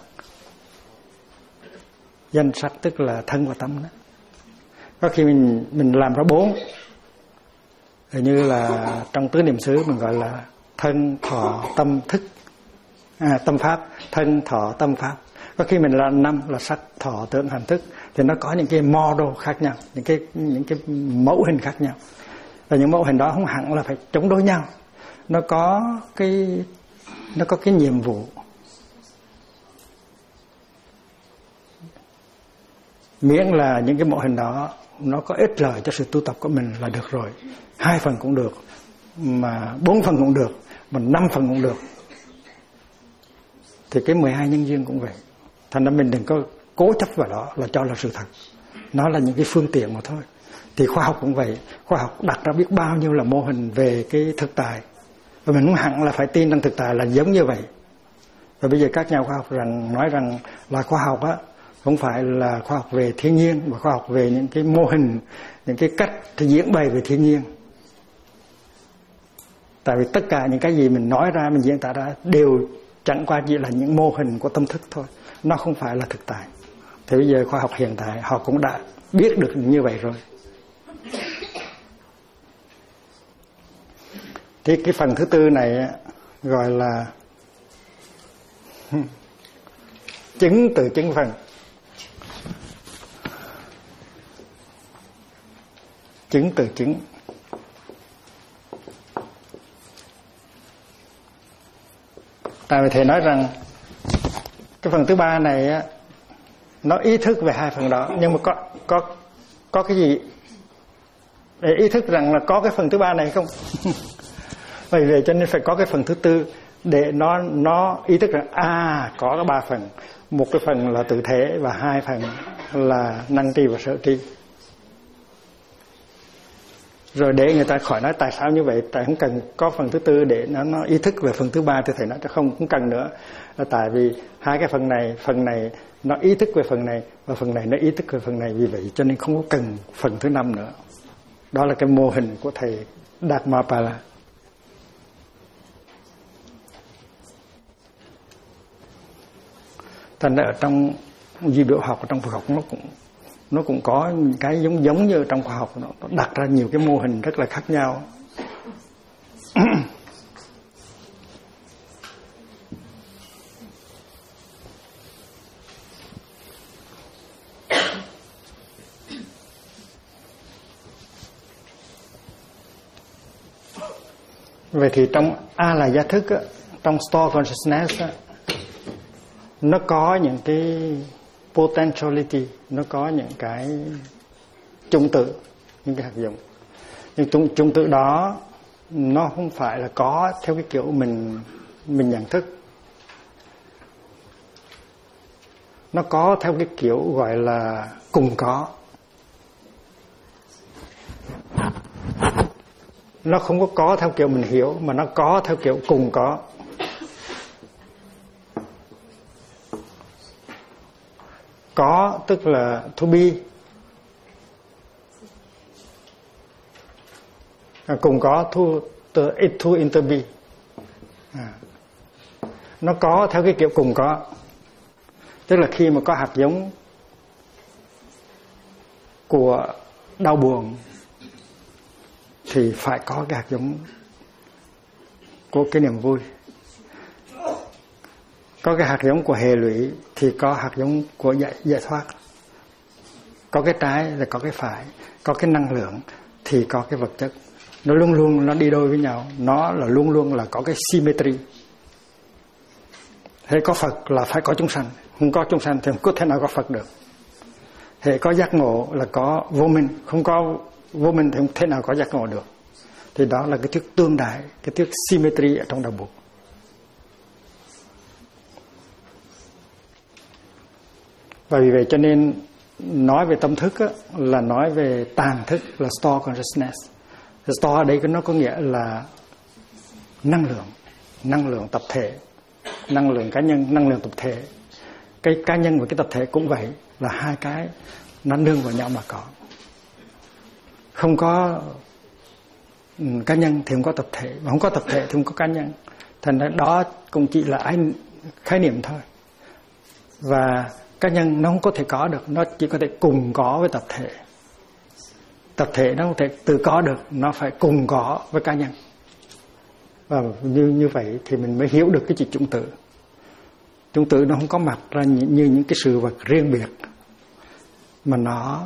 Danh sắc tức là thân và tâm đó. Có khi mình làm ra 4, như là trong tứ niệm xứ mình gọi là thân, thọ, tâm, thức, tâm pháp, thân, thọ, tâm, pháp. Có khi mình làm 5 là sắc, thọ, tưởng, hành, thức. Thì nó có những cái model khác nhau, những cái mẫu hình khác nhau. Và những mẫu hình đó không hẳn là phải chống đối nhau. Nó có cái nhiệm vụ. Miễn là những cái mẫu hình đó nó có ích lợi cho sự tu tập của mình là được rồi. 2 phần cũng được, mà 4 phần cũng được, mà 5 phần cũng được. Thì cái 12 nhân duyên cũng vậy. Thành ra mình đừng có cố chấp vào đó là cho là sự thật. Nó là những cái phương tiện mà thôi. Thì khoa học cũng vậy. Khoa học đặt ra biết bao nhiêu là mô hình về cái thực tại, và mình không hẳn là phải tin rằng thực tại là giống như vậy. Và bây giờ các nhà khoa học nói rằng là khoa học á không phải là khoa học về thiên nhiên, mà khoa học về những cái mô hình, những cái cách thì diễn bày về thiên nhiên. Tại vì tất cả những cái gì mình nói ra, mình diễn tả ra đều chẳng qua chỉ là những mô hình của tâm thức thôi, nó không phải là thực tại. Thì bây giờ khoa học hiện tại họ cũng đã biết được như vậy rồi. Thì cái phần thứ tư này gọi là chứng từ chứng phần. Chứng từ chứng. Tại vì thầy nói rằng cái phần thứ ba này nó ý thức về hai phần đó, nhưng mà có cái gì để ý thức rằng là có cái phần thứ ba này không? Vì vậy cho nên phải có cái phần thứ tư để nó ý thức rằng có cái ba phần, một cái phần là tự thể và hai phần là năng tri và sở tri. Rồi để người ta khỏi nói tại sao như vậy, tại không cần có phần thứ tư để nó ý thức về phần thứ ba, thì thầy nói không cần nữa. Tại vì hai cái phần này nó ý thức về phần này và phần này nó ý thức về phần này, vì vậy cho nên không có cần phần thứ năm nữa. Đó là cái mô hình của thầy Dharmapala. Thành ra ở trong di biểu học, ở trong Phật học nó cũng có cái giống như trong khoa học, nó đặt ra nhiều cái mô hình rất là khác nhau. Vậy thì trong A là gia thức, trong store consciousness, nó có những cái potentiality, nó có những cái chung tự, những cái hạt giống. Nhưng chung tự đó nó không phải là có theo cái kiểu mình nhận thức. Nó có theo cái kiểu gọi là cùng có. Nó không có theo kiểu mình hiểu, mà nó có theo kiểu cùng có. Có tức là to be, cùng có to inter be. Nó có theo cái kiểu cùng có, tức là khi mà có hạt giống của đau buồn thì phải có cái hạt giống của cái niềm vui. Có cái hạt giống của hệ lụy thì có hạt giống của giải thoát. Có cái trái là có cái phải. Có cái năng lượng thì có cái vật chất. Nó luôn luôn nó đi đôi với nhau. Nó là luôn luôn là có cái symmetry. Thế có Phật là phải có chúng sanh. Không có chúng sanh thì không có thể nào có Phật được. Thế có giác ngộ là có vô minh. Không có vô minh thì không thể nào có giác ngộ được. Thì đó là cái thuyết tương đại, cái thuyết symmetry ở trong đạo Phật. Và vì vậy cho nên nói về tâm thức là nói về tàng thức, là store consciousness. Store ở đây nó có nghĩa là năng lượng tập thể, năng lượng cá nhân, năng lượng tập thể. Cái cá nhân và cái tập thể cũng vậy, là hai cái nó nương vào nhau mà có. Không có cá nhân thì không có tập thể, mà không có tập thể thì không có cá nhân. Thành ra đó cũng chỉ là khái niệm thôi. Và cá nhân nó không có thể có được, nó chỉ có thể cùng có với tập thể. Tập thể nó không thể tự có được, nó phải cùng có với cá nhân. Và như vậy thì mình mới hiểu được cái chữ chủng tử. Chủng tử nó không có mặt ra như những cái sự vật riêng biệt, mà nó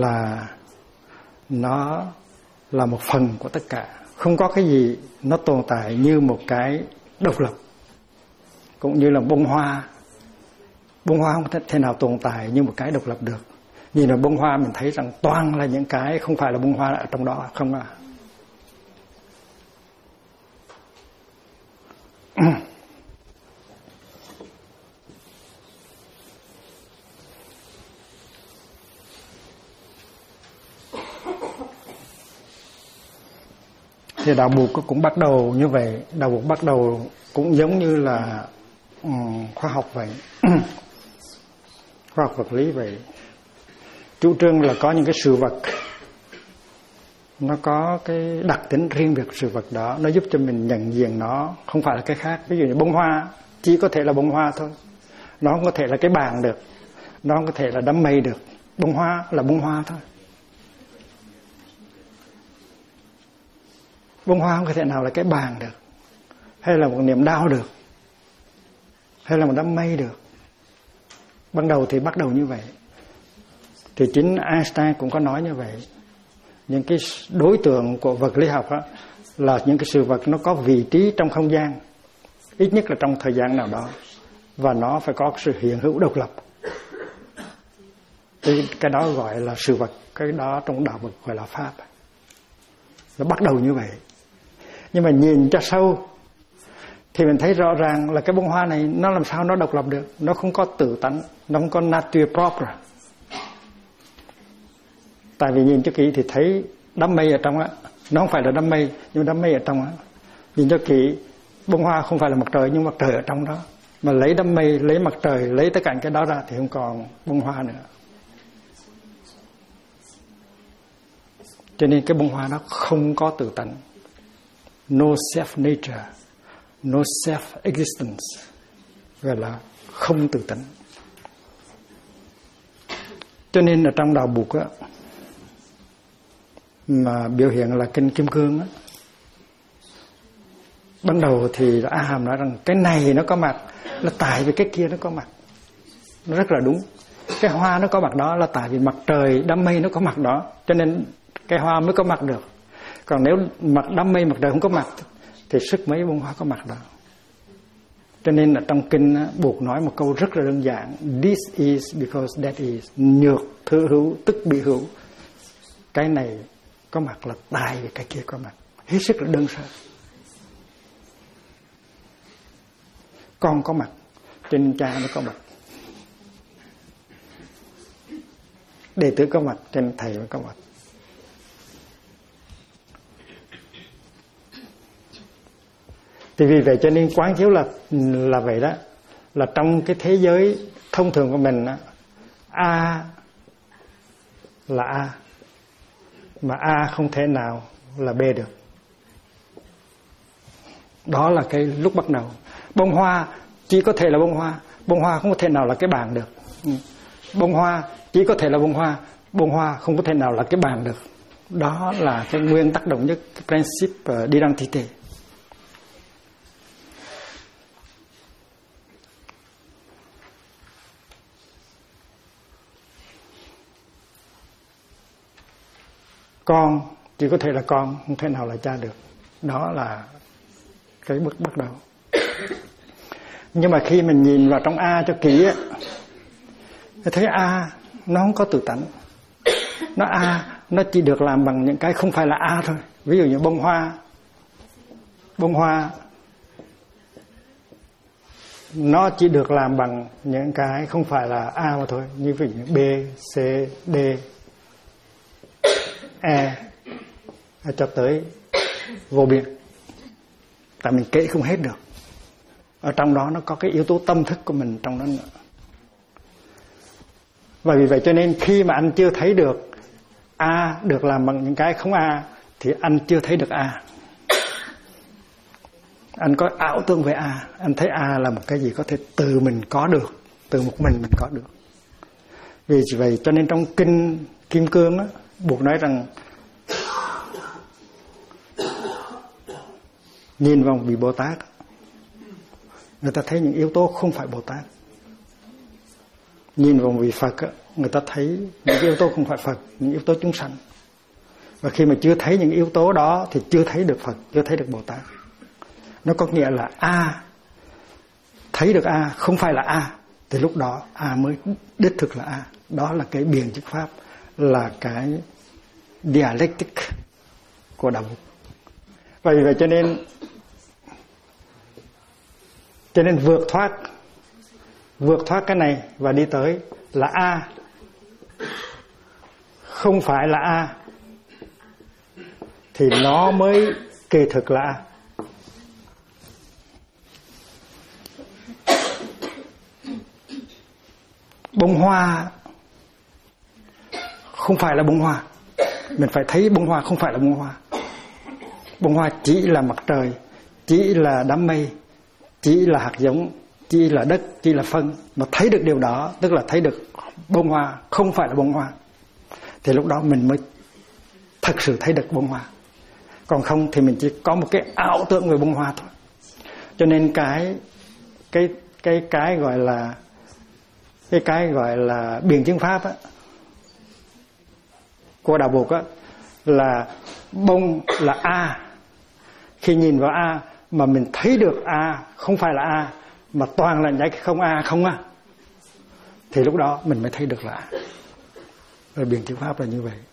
là một phần của tất cả. Không có cái gì nó tồn tại như một cái độc lập. Cũng như là bông hoa không thể nào tồn tại như một cái độc lập được. Nhìn vào bông hoa mình thấy rằng toàn là những cái không phải là bông hoa ở trong đó, không à. Thì đạo Phật cũng bắt đầu như vậy. Đạo Phật bắt đầu cũng giống như là khoa học vậy. Khoa học vật lý vậy. Chủ trương là có những cái sự vật nó có cái đặc tính riêng biệt sự vật đó, nó giúp cho mình nhận diện nó, không phải là cái khác. Ví dụ như bông hoa chỉ có thể là bông hoa thôi. Nó không có thể là cái bàn được, nó không có thể là đám mây được. Bông hoa là bông hoa thôi. Bông hoa không có thể nào là cái bàn được, hay là một niềm đau được, hay là một đám mây được. Ban đầu thì bắt đầu như vậy. Thì chính Einstein cũng có nói như vậy. Những cái đối tượng của vật lý học đó là những cái sự vật nó có vị trí trong không gian, ít nhất là trong thời gian nào đó, và nó phải có sự hiện hữu độc lập. Cái đó gọi là sự vật, cái đó trong đạo Phật gọi là pháp. Nó bắt đầu như vậy. Nhưng mà nhìn cho sâu thì mình thấy rõ ràng là cái bông hoa này nó làm sao nó độc lập được. Nó không có tự tánh, nó không có nature propre. Tại vì nhìn cho kỹ thì thấy đám mây ở trong á, nó không phải là đám mây, nhưng đám mây ở trong á. Nhìn cho kỹ, bông hoa không phải là mặt trời, nhưng mặt trời ở trong đó. Mà lấy đám mây, lấy mặt trời, lấy tất cả cái đó ra thì không còn bông hoa nữa. Cho nên cái bông hoa nó không có tự tánh. No self-nature, no self-existence, gọi là không tự tánh. Cho nên ở trong đạo Bụt á, mà biểu hiện là kinh Kim Cương á, ban đầu thì A Hàm nói rằng cái này nó có mặt là tại vì cái kia nó có mặt. Nó rất là đúng. Cái hoa nó có mặt đó là tại vì mặt trời, đám mây nó có mặt đó, cho nên cái hoa mới có mặt được. Còn nếu mặt đám mây, mặt trời không có mặt thì sức mấy bông hoa có mặt đó. Cho nên là trong kinh Bụt nói một câu rất là đơn giản: This is because that is. Nhược thứ hữu tức bị hữu. Cái này có mặt là tại vì cái kia có mặt. Hết sức là đơn sơ. Con có mặt trên cha nó có mặt, đệ tử có mặt trên thầy nó có mặt. Thì vì vậy cho nên quán chiếu là vậy đó. Là trong cái thế giới thông thường của mình á, A là A, mà A không thể nào là B được. Đó là cái lúc bắt đầu. Bông hoa chỉ có thể là bông hoa, bông hoa không có thể nào là cái bàn được. Bông hoa chỉ có thể là bông hoa không có thể nào là cái bàn được. Đó là cái nguyên tác động nhất, cái principe d'identité. Con chỉ có thể là con, không thể nào là cha được. Đó là cái bước bắt đầu. Nhưng mà khi mình nhìn vào trong A cho kỹ á, thấy A nó không có tự tánh. Nó A, nó chỉ được làm bằng những cái không phải là A thôi. Ví dụ như bông hoa nó chỉ được làm bằng những cái không phải là A mà thôi. Như ví dụ như B, C, D, E, cho tới vô biên. Tại mình kể không hết được. Ở trong đó nó có cái yếu tố tâm thức của mình trong đó nữa. Và vì vậy cho nên khi mà anh chưa thấy được A được làm bằng những cái không A thì anh chưa thấy được A. Anh có ảo tưởng về A, anh thấy A là một cái gì có thể từ mình có được, từ một mình có được. Vì vậy cho nên trong kinh Kim Cương á, Bụt nói rằng nhìn vào vị Bồ Tát, người ta thấy những yếu tố không phải Bồ Tát. Nhìn vào vị Phật, người ta thấy những yếu tố không phải Phật, những yếu tố chúng sanh. Và khi mà chưa thấy những yếu tố đó thì chưa thấy được Phật, chưa thấy được Bồ Tát. Nó có nghĩa là A, thấy được A không phải là A, thì lúc đó A mới đích thực là A. Đó là cái biện chứng pháp, là cái dialectic của đạo Phật. Vậy cho nên vượt thoát cái này và đi tới là A không phải là A thì nó mới kỳ thực là A. Bông hoa không phải là bông hoa. Mình phải thấy bông hoa không phải là bông hoa. Bông hoa chỉ là mặt trời, chỉ là đám mây, chỉ là hạt giống, chỉ là đất, chỉ là phân, mà thấy được điều đó, tức là thấy được bông hoa không phải là bông hoa, thì lúc đó mình mới thật sự thấy được bông hoa. Còn không thì mình chỉ có một cái ảo tưởng về bông hoa thôi. Cho nên cái gọi là biện chứng pháp á, của đạo Phật á, là bông là A. Khi nhìn vào A mà mình thấy được A không phải là A, mà toàn là những cái không A không á, thì lúc đó mình mới thấy được là A. Rồi biện chứng pháp là như vậy.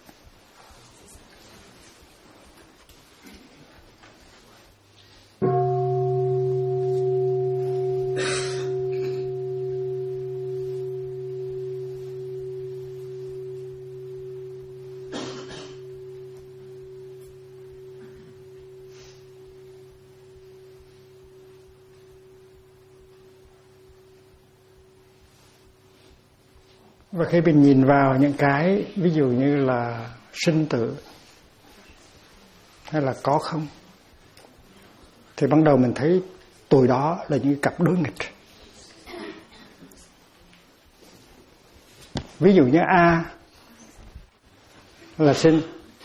Và khi mình nhìn vào những cái ví dụ như là sinh tử hay là có không, thì ban đầu mình thấy tụi đó là những cặp đối nghịch. Ví dụ như A là sinh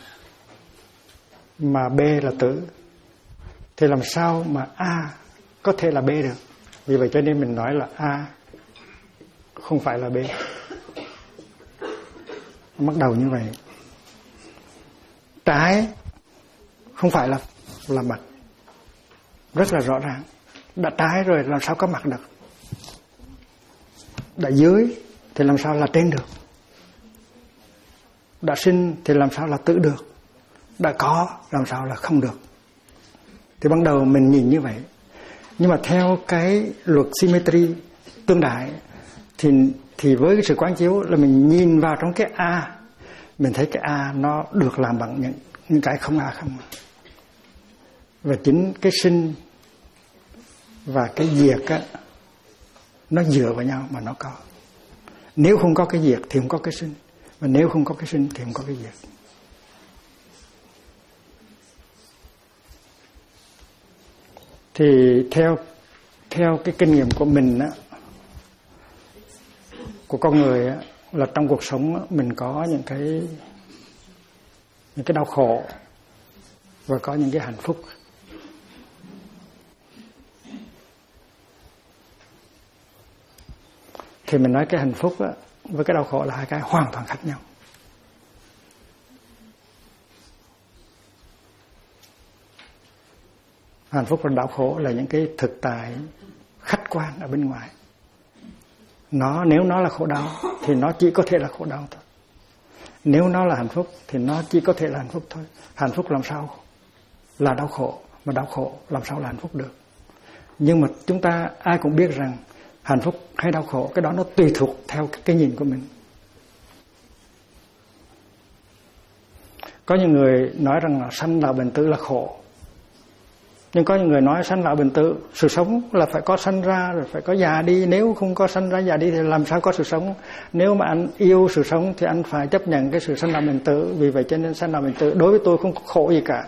mà B là tử, thì làm sao mà A có thể là B được? Vì vậy cho nên mình nói là A không phải là B. Bắt đầu như vậy. Trái không phải là mặt, rất là rõ ràng. Đã trái rồi làm sao có mặt được? Đã dưới thì làm sao là trên được? Đã sinh thì làm sao là tử được? Đã có làm sao là không được? Thì ban đầu mình nhìn như vậy. Nhưng mà theo cái luật symmetry tương đại thì với cái sự quán chiếu là mình nhìn vào trong cái A, mình thấy cái A nó được làm bằng những cái không A không. Và chính cái sinh và cái diệt á, nó dựa vào nhau mà nó có. Nếu không có cái diệt thì không có cái sinh, và nếu không có cái sinh thì không có cái diệt. Thì theo cái kinh nghiệm của mình á, của con người á, là trong cuộc sống á, mình có những cái đau khổ và có những cái hạnh phúc. Thì mình nói cái hạnh phúc á, với cái đau khổ là hai cái hoàn toàn khác nhau. Hạnh phúc và đau khổ là những cái thực tại khách quan ở bên ngoài. Nếu nó là khổ đau thì nó chỉ có thể là khổ đau thôi. Nếu nó là hạnh phúc thì nó chỉ có thể là hạnh phúc thôi. Hạnh phúc làm sao là đau khổ, mà đau khổ làm sao là hạnh phúc được? Nhưng mà chúng ta ai cũng biết rằng hạnh phúc hay đau khổ, cái đó nó tùy thuộc theo cái nhìn của mình. Có những người nói rằng là sanh lão bệnh tử là khổ. Nhưng có những người nói sanh lão bệnh tử, sự sống là phải có sanh ra rồi phải có già đi. Nếu không có sanh ra già đi thì làm sao có sự sống? Nếu mà anh yêu sự sống thì anh phải chấp nhận cái sự sanh lão bệnh tử. Vì vậy cho nên sanh lão bệnh tử đối với tôi không có khổ gì cả.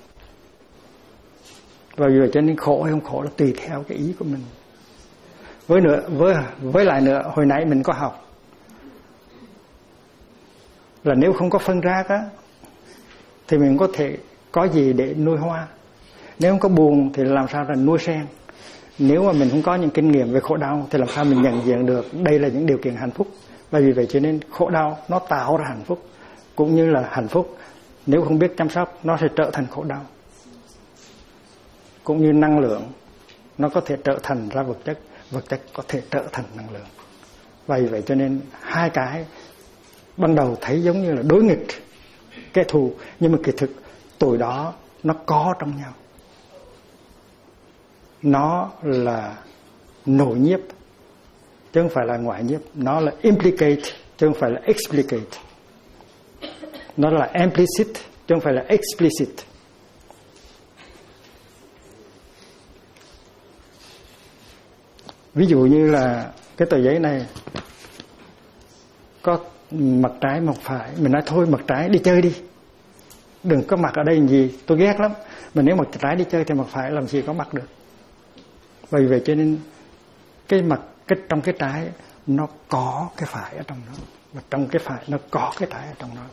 Và vì vậy cho nên khổ hay không khổ là tùy theo cái ý của mình. Với lại nữa, hồi nãy mình có học là nếu không có phân rác á, thì mình có thể có gì để nuôi hoa. Nếu không có buồn thì làm sao là nuôi sen. Nếu mà mình không có những kinh nghiệm về khổ đau thì làm sao mình nhận diện được đây là những điều kiện hạnh phúc. Và vì vậy cho nên khổ đau nó tạo ra hạnh phúc, cũng như là hạnh phúc nếu không biết chăm sóc nó sẽ trở thành khổ đau. Cũng như năng lượng nó có thể trở thành ra vật chất, vật chất có thể trở thành năng lượng. Và vì vậy cho nên hai cái ban đầu thấy giống như là đối nghịch, kẻ thù, nhưng mà kỳ thực tụi đó nó có trong nhau. Nó là nội nhiếp chứ không phải là ngoại nhiếp. Nó là implicate chứ không phải là explicate. Nó là implicit chứ không phải là explicit. Ví dụ như là cái tờ giấy này có mặt trái mặt phải, mình nói thôi mặt trái đi chơi đi, đừng có mặt ở đây làm gì, tôi ghét lắm. Mà nếu mặt trái đi chơi thì mặt phải làm gì có mặt được. Vì vậy cho nên trong cái trái nó có cái phải ở trong đó, và trong cái phải nó có cái trái ở trong đó.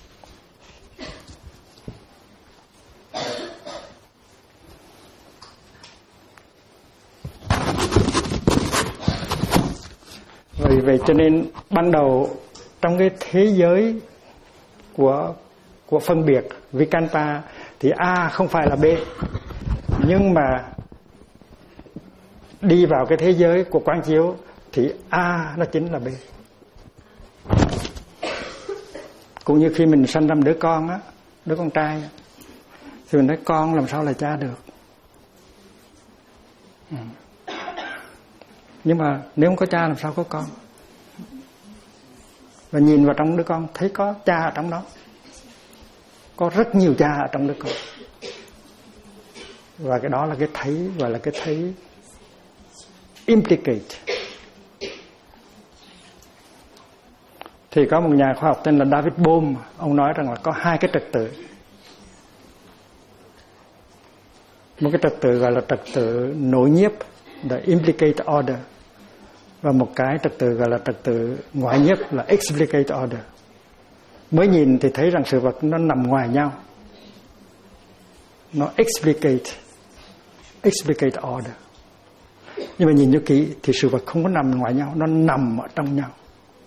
Vì vậy cho nên ban đầu trong cái thế giới của phân biệt Vikalpa thì A không phải là B, nhưng mà đi vào cái thế giới của quán chiếu thì A nó chính là B. Cũng như khi mình sanh ra một đứa con á, đứa con trai á, thì mình nói con làm sao là cha được. Nhưng mà nếu không có cha làm sao có con. Và nhìn vào trong đứa con thấy có cha ở trong đó, có rất nhiều cha ở trong đứa con. Và cái đó là cái thấy, gọi là cái thấy implicate. Thì có một nhà khoa học tên là David Bohm, ông nói rằng là có hai cái trật tự. Một cái trật tự gọi là trật tự nội nhiếp, the implicate order, và một cái trật tự gọi là trật tự ngoại nhiếp là explicate order. Mới nhìn thì thấy rằng sự vật nó nằm ngoài nhau, nó explicate order. Nhưng mà nhìn cho kỹ thì sự vật không có nằm ngoài nhau, nó nằm ở trong nhau.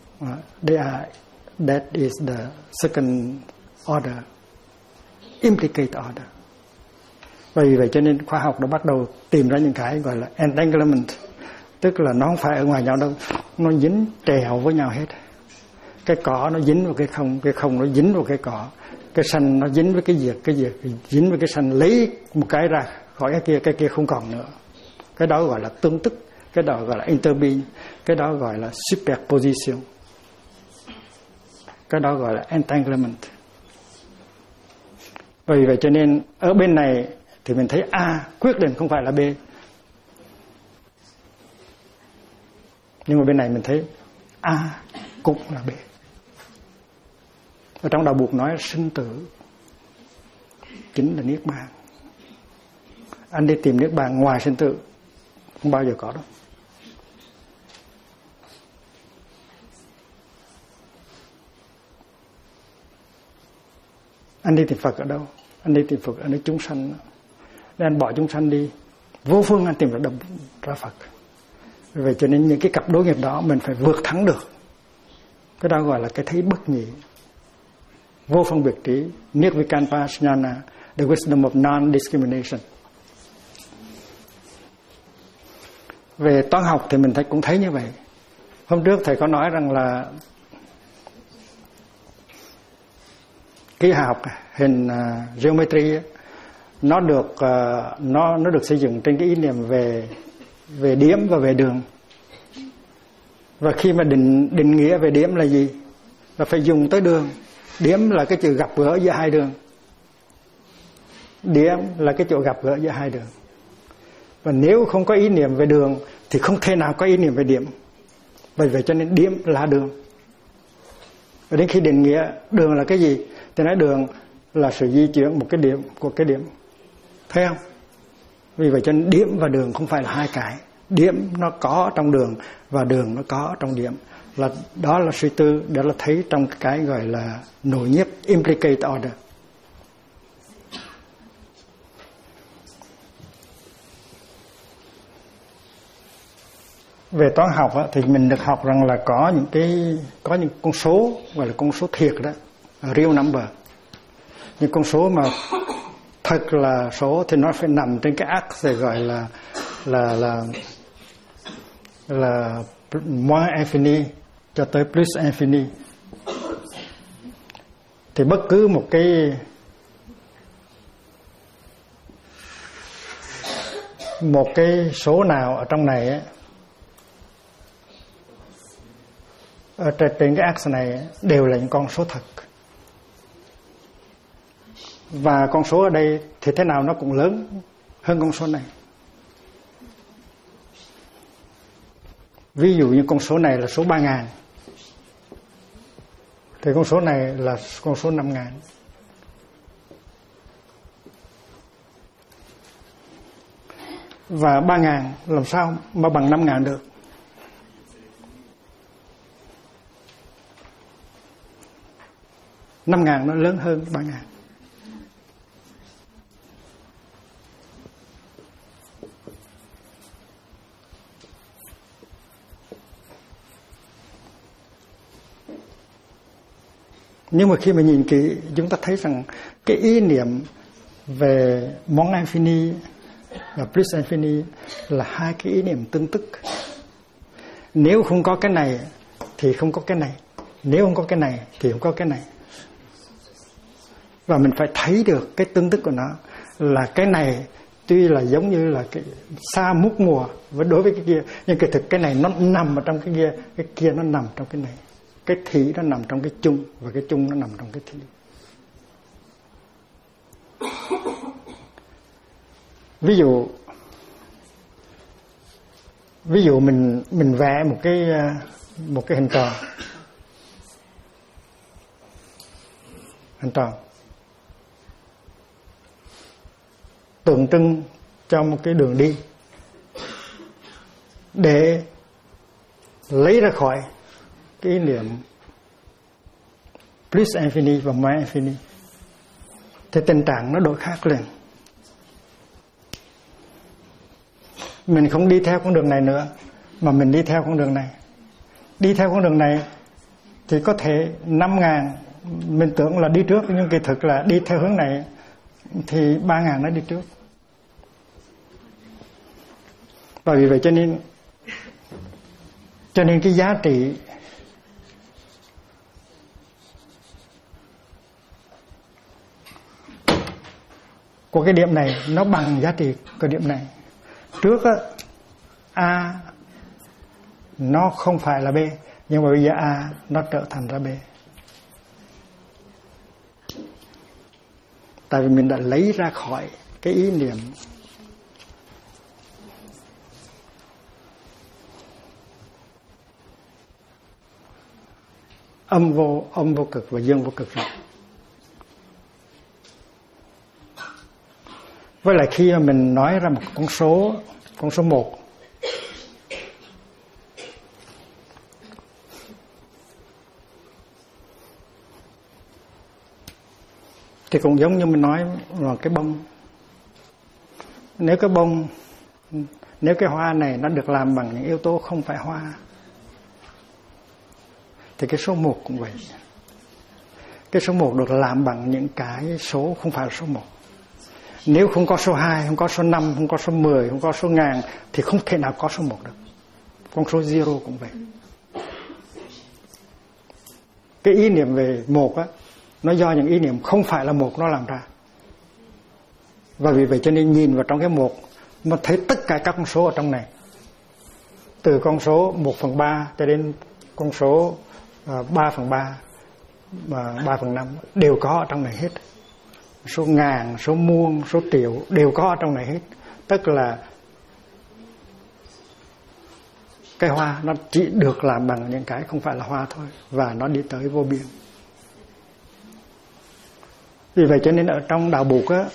That is the second order, implicate order. Vì vậy cho nên khoa học đã bắt đầu tìm ra những cái gọi là entanglement, tức là nó không phải ở ngoài nhau đâu, nó dính trèo với nhau hết. Cái cỏ nó dính vào cái không nó dính vào cái cỏ, cái xanh nó dính với cái diệt dính với cái xanh, lấy một cái ra khỏi cái kia không còn nữa. Cái đó gọi là tương tức, cái đó gọi là interbeing, cái đó gọi là superposition, cái đó gọi là entanglement. Vì vậy cho nên ở bên này thì mình thấy A quyết định không phải là B, nhưng mà bên này mình thấy A cũng là B. Ở trong đạo Buộc nói sinh tử chính là niết bàn. Anh đi tìm niết bàn ngoài sinh tử không bao giờ có đâu. Anh đi tìm Phật ở đâu? Anh đi tìm Phật ở nơi chúng sanh. Nên anh bỏ chúng sanh đi, vô phương anh tìm ra Phật. Vì vậy cho nên những cái cặp đối nghiệp đó mình phải vượt thắng được. Cái đó gọi là cái thấy bất nhị, vô phân biệt trí, Nirvikalpa Jnana, the wisdom of non-discrimination. Về toán học thì mình cũng thấy như vậy. Hôm trước thầy có nói rằng là ký học hình geometry nó được xây dựng trên cái ý niệm về điểm và về đường. Và khi mà định nghĩa về điểm là gì? Là phải dùng tới đường. Điểm là cái chữ gặp gỡ giữa hai đường. Điểm là cái chỗ gặp gỡ giữa hai đường. Và nếu không có ý niệm về đường thì không thể nào có ý niệm về điểm. Bởi vậy cho nên điểm là đường. Và đến khi định nghĩa đường là cái gì thì nói đường là sự di chuyển một cái điểm của cái điểm. Thấy không? Vì vậy cho nên điểm và đường không phải là hai cái. Điểm nó có trong đường và đường nó có trong điểm. Đó là suy tư, đó là thấy trong cái gọi là nội nhiếp, implicate order. Về toán học á, thì mình được học rằng là có những con số gọi là con số thiệt đó, real number. Những con số mà thật là số thì nó phải nằm trên cái axis gọi là moins infini cho tới plus infini. Thì bất cứ một cái số nào ở trong này ấy, ở trên cái axis này đều là những con số thật. Và con số ở đây thì thế nào nó cũng lớn hơn con số này. Ví dụ như con số này là số 3.000 thì con số này là con số 5.000. Và 3.000 làm sao mà bằng 5.000 được? 5.000 nó lớn hơn 3.000. Nhưng mà khi mà nhìn kỹ, chúng ta thấy rằng cái ý niệm về món infini và plus infini là hai cái ý niệm tương tức. Nếu không có cái này thì không có cái này, nếu không có cái này thì không có cái này. Và mình phải thấy được cái tương tức của nó, là cái này tuy là giống như là cái xa mút mùa với đối với cái kia, nhưng cái thực cái này nó nằm ở trong cái kia nó nằm trong cái này. Cái thị nó nằm trong cái chung, và cái chung nó nằm trong cái thị. Ví dụ mình vẽ một cái hình tròn tượng trưng cho một cái đường đi, để lấy ra khỏi cái ý niệm plus infini và moins infini, thì tình trạng nó đổi khác lên. Mình không đi theo con đường này nữa, mà mình đi theo con đường này. Đi theo con đường này thì có thể 5.000 mình tưởng là đi trước, nhưng kỳ thực là đi theo hướng này thì 3.000 nó đi trước. Và vì vậy cho nên cái giá trị của cái điểm này nó bằng giá trị của điểm này. Trước á, A nó không phải là B, nhưng mà bây giờ A nó trở thành ra B. Tại vì mình đã lấy ra khỏi cái ý niệm âm vô cực và dương vô cực rồi. Với lại khi mà mình nói ra một con số 1, thì cũng giống như mình nói là cái bông. Nếu cái hoa này nó được làm bằng những yếu tố không phải hoa, thì cái số 1 cũng vậy. Cái số 1 được làm bằng những cái số không phải là số 1. Nếu không có số 2, không có số 5, không có số 10, không có số ngàn, thì không thể nào có số 1 được. Con số 0 cũng vậy. Cái ý niệm về 1 á, nó do những ý niệm không phải là 1 nó làm ra. Và vì vậy cho nên nhìn vào trong cái 1 mà thấy tất cả các con số ở trong này, từ con số 1/3 cho đến con số 3/3 và 3/5 đều có ở trong này hết. Số ngàn, số muôn, số triệu đều có ở trong này hết. Tức là cái hoa nó chỉ được làm bằng những cái không phải là hoa thôi, và nó đi tới vô biên. Vì vậy cho nên ở trong đạo Bụt á,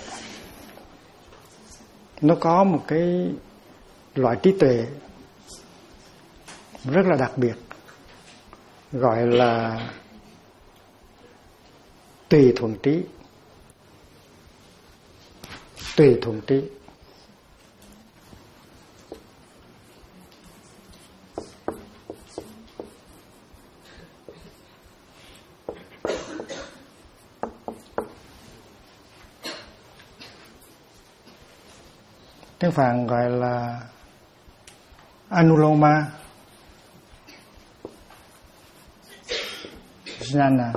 nó có một cái loại trí tuệ rất là đặc biệt, gọi là tùy thuận trí. Tùy thuận trí. Tiếng Phạn gọi là Anuloma Jnana.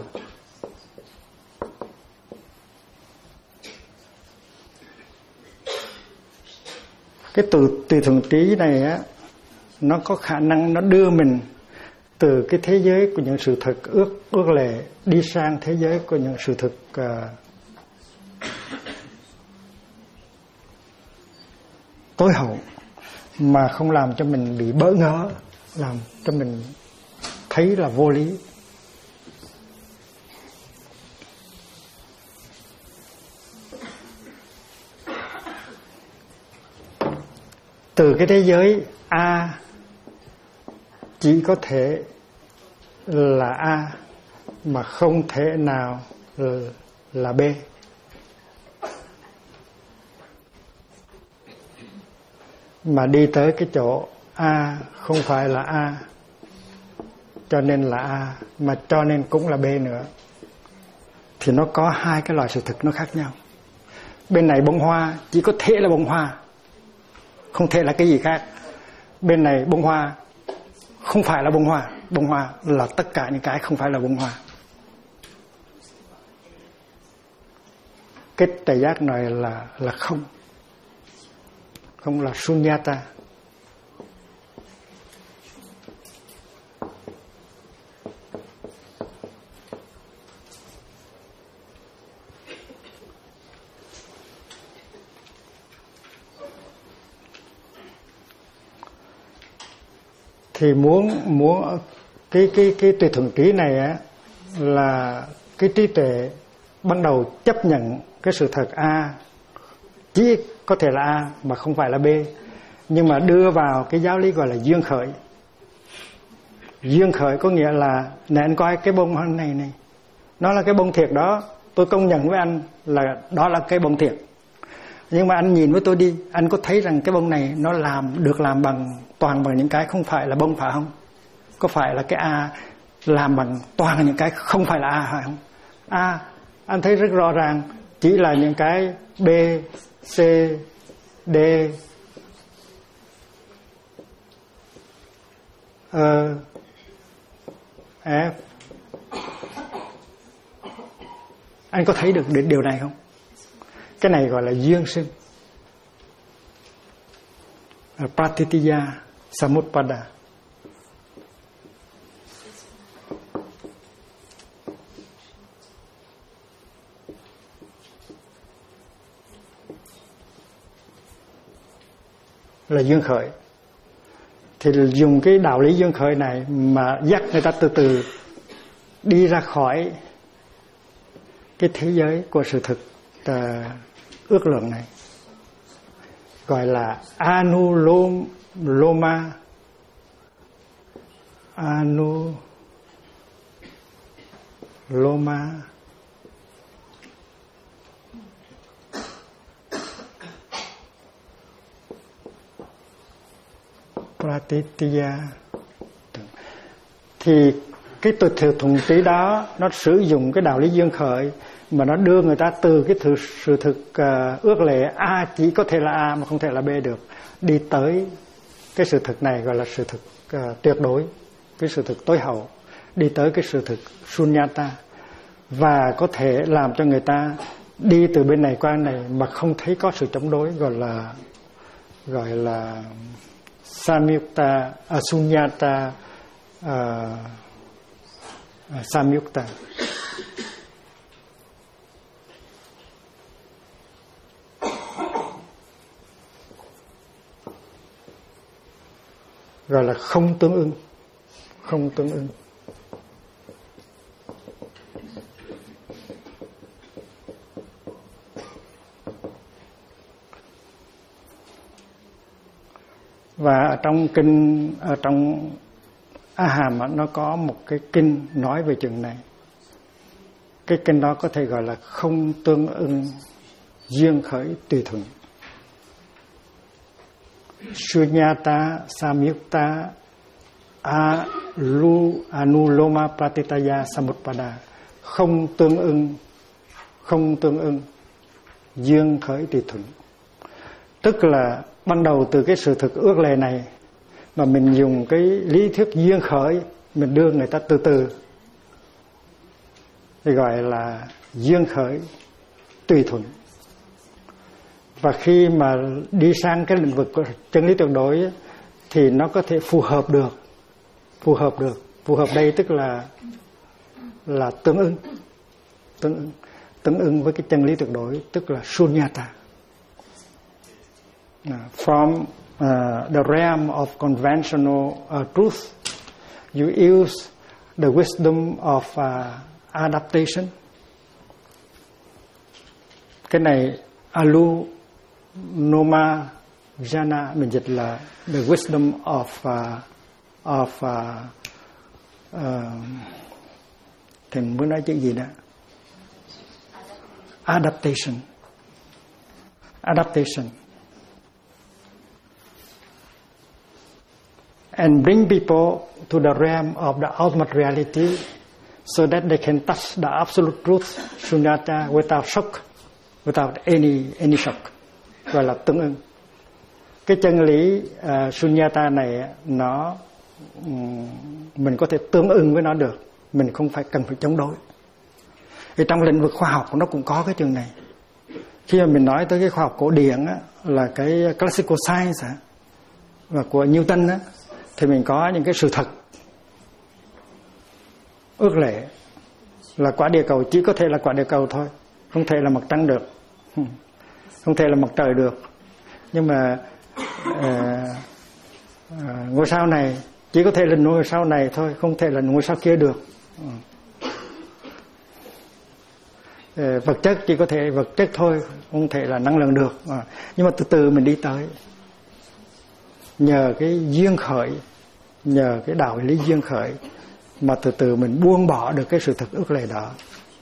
Cái từ tùy thuận trí này á, nó có khả năng nó đưa mình từ cái thế giới của những sự thực ước lệ đi sang thế giới của những sự thực tối hậu, mà không làm cho mình bị bỡ ngỡ, làm cho mình thấy là vô lý. Từ cái thế giới A chỉ có thể là A, mà không thể nào là B. Mà đi tới cái chỗ A không phải là A, cho nên là A, mà cho nên cũng là B nữa, thì nó có hai cái loại sự thực nó khác nhau. Bên này bông hoa chỉ có thể là bông hoa, không thể là cái gì khác. Bên này bông hoa không phải là bông hoa, bông hoa là tất cả những cái không phải là bông hoa. Cái tuệ giác này là không, không là sunyata. Thì muốn cái tuệ thuần trí này á, là cái trí tuệ ban đầu chấp nhận cái sự thật A chỉ có thể là A mà không phải là B, nhưng mà đưa vào cái giáo lý gọi là duyên khởi. Duyên khởi có nghĩa là này anh coi cái bông này này, nó là cái bông thiệt đó, tôi công nhận với anh là đó là cái bông thiệt. Nhưng mà anh nhìn với tôi đi, anh có thấy rằng cái bông này nó được làm toàn bằng những cái không phải là bông phải không? Có phải là cái A làm bằng toàn những cái không phải là A phải không? A anh thấy rất rõ ràng chỉ là những cái B, C, D, E, F. Anh có thấy được điều này không? Cái này gọi là duyên sinh, Pratitya Samutpada. Là duyên khởi. Thì dùng cái đạo lý duyên khởi này mà dắt người ta từ từ đi ra khỏi cái thế giới của sự thực ước lượng này, gọi là Anuloma Pratitya. Thì cái tuệ thuần trí đó nó sử dụng cái đạo lý duyên khởi mà nó đưa người ta từ cái sự thực ước lệ A chỉ có thể là A mà không thể là B được, đi tới cái sự thực này gọi là sự thực tuyệt đối, cái sự thực tối hậu, đi tới cái sự thực sunyata, và có thể làm cho người ta đi từ bên này qua bên này mà không thấy có sự chống đối, gọi là samyukta, sunyata samyukta. Gọi là không tương ưng, không tương ưng. Và ở trong kinh, ở trong A Hàm nó có một cái kinh nói về chuyện này. Cái kinh đó có thể gọi là không tương ưng duyên khởi tùy thuận. Sunyata samyukta anuloma pratitaya samutpada. Không tương ưng duyên khởi tùy thuận. Tức là ban đầu từ cái sự thực ước lệ này mà mình dùng cái lý thuyết duyên khởi, mình đưa người ta từ từ, thì gọi là duyên khởi tùy thuận. Và khi mà đi sang cái lĩnh vực của chân lý tuyệt đối thì nó có thể phù hợp được. Phù hợp đây tức là tương ưng với cái chân lý tuyệt đối, tức là sunyata. From the realm of conventional truth, you use the wisdom of adaptation. Cái này Alunoma Jana mình dịch là the wisdom of thì muốn nói chữ gì đó? adaptation. And bring people to the realm of the ultimate reality so that they can touch the absolute truth, Sunyata, without shock, without any shock. Gọi là tương ưng. Cái chân lý Sunyata này nó mình có thể tương ưng với nó được, mình không phải cần phải chống đối. Thì trong lĩnh vực khoa học nó cũng có cái trường này. Khi mà mình nói tới cái khoa học cổ điển á, là cái classical science và của Newton á, thì mình có những cái sự thật ước lệ là quả địa cầu chỉ có thể là quả địa cầu thôi, không thể là mặt trăng được, không thể là mặt trời được. Nhưng mà ngôi sao này chỉ có thể là ngôi sao này thôi, không thể là ngôi sao kia được. Vật chất chỉ có thể vật chất thôi, không thể là năng lượng được. Nhưng mà từ từ mình đi tới, nhờ cái duyên khởi, nhờ cái đạo lý duyên khởi mà từ từ mình buông bỏ được cái sự thật ước lệ đó.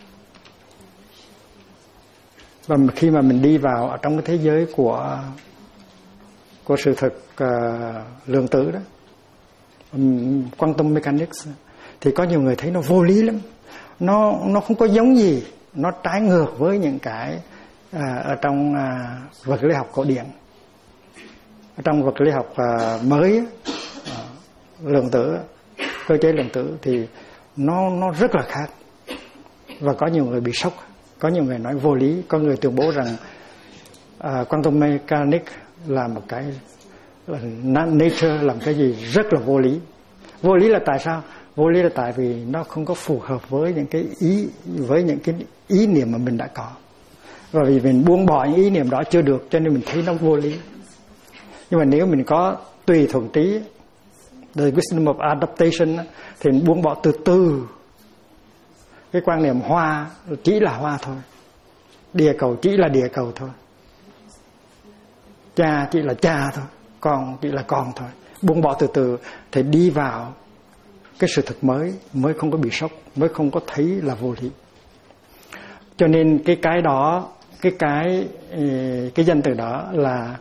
Và khi mà mình đi vào ở trong cái thế giới của sự thật lượng tử đó, quantum mechanics, thì có nhiều người thấy nó vô lý lắm, nó không có giống gì, nó trái ngược với những cái ở trong vật lý học cổ điển. Ở trong vật lý học mới, lượng tử, cơ chế lượng tử thì nó rất là khác. Và có nhiều người bị sốc, có nhiều người nói vô lý, có người tuyên bố rằng quantum mechanics là một cái là nature, làm cái gì rất là vô lý. Vô lý là tại sao? Vô lý là tại vì nó không có phù hợp với những cái ý niệm mà mình đã có. Và vì mình buông bỏ những ý niệm đó chưa được, cho nên mình thấy nó vô lý. Nhưng mà nếu mình có tùy thuận trí, the wisdom of adaptation, thì mình buông bỏ từ từ cái quan niệm hoa chỉ là hoa thôi, địa cầu chỉ là địa cầu thôi, cha chỉ là cha thôi, con chỉ là con thôi. Buông bỏ từ từ thì đi vào cái sự thực mới không có bị sốc, mới không có thấy là vô lý. Cho nên cái đó, cái danh từ đó là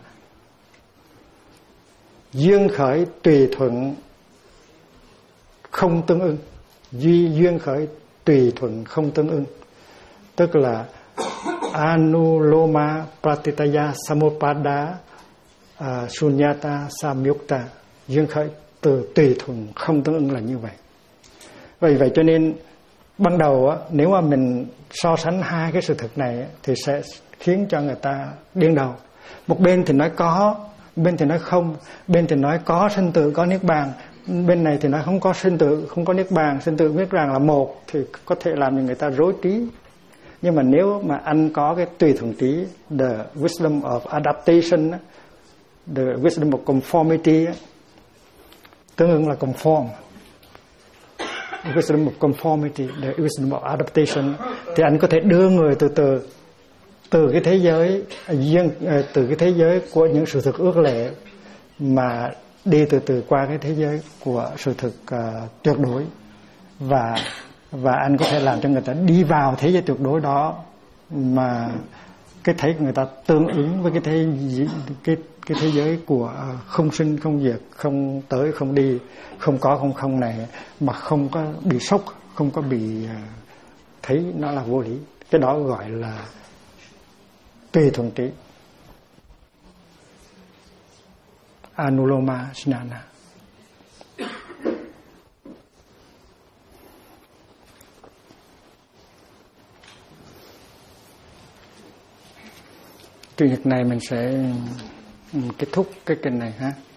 duyên khởi tùy thuận không tương ưng. Duyên khởi tùy thuận không tương ưng, tức là Anuloma Pratitaya Samupada Sunyata Samyukta. Duyên khởi từ tùy thuận không tương ưng là như vậy. Vậy cho nên ban đầu nếu mà mình so sánh hai cái sự thực này thì sẽ khiến cho người ta điên đầu. Một bên thì nói có, bên thì nói không, bên thì nói có sinh tử, có niết bàn, bên này thì nói không có sinh tử, không có niết bàn, sinh tử niết bàn là một, thì có thể làm cho người ta rối trí. Nhưng mà nếu mà anh có cái tùy thuận trí, the wisdom of adaptation, the wisdom of conformity, tương ứng là conform, the wisdom of conformity, the wisdom of adaptation, thì anh có thể đưa người từ cái thế giới từ cái thế giới của những sự thực ước lệ mà đi từ qua cái thế giới của sự thực tuyệt đối, và anh có thể làm cho người ta đi vào thế giới tuyệt đối đó mà cái thấy người ta tương ứng với cái thế giới của không sinh không diệt, không tới không đi, không có không không này, mà không có bị sốc, không có bị thấy nó là vô lý. Cái đó gọi là tùy thuận trí, Anuloma Snana. Chủ nhật này mình sẽ kết thúc cái kinh này ha.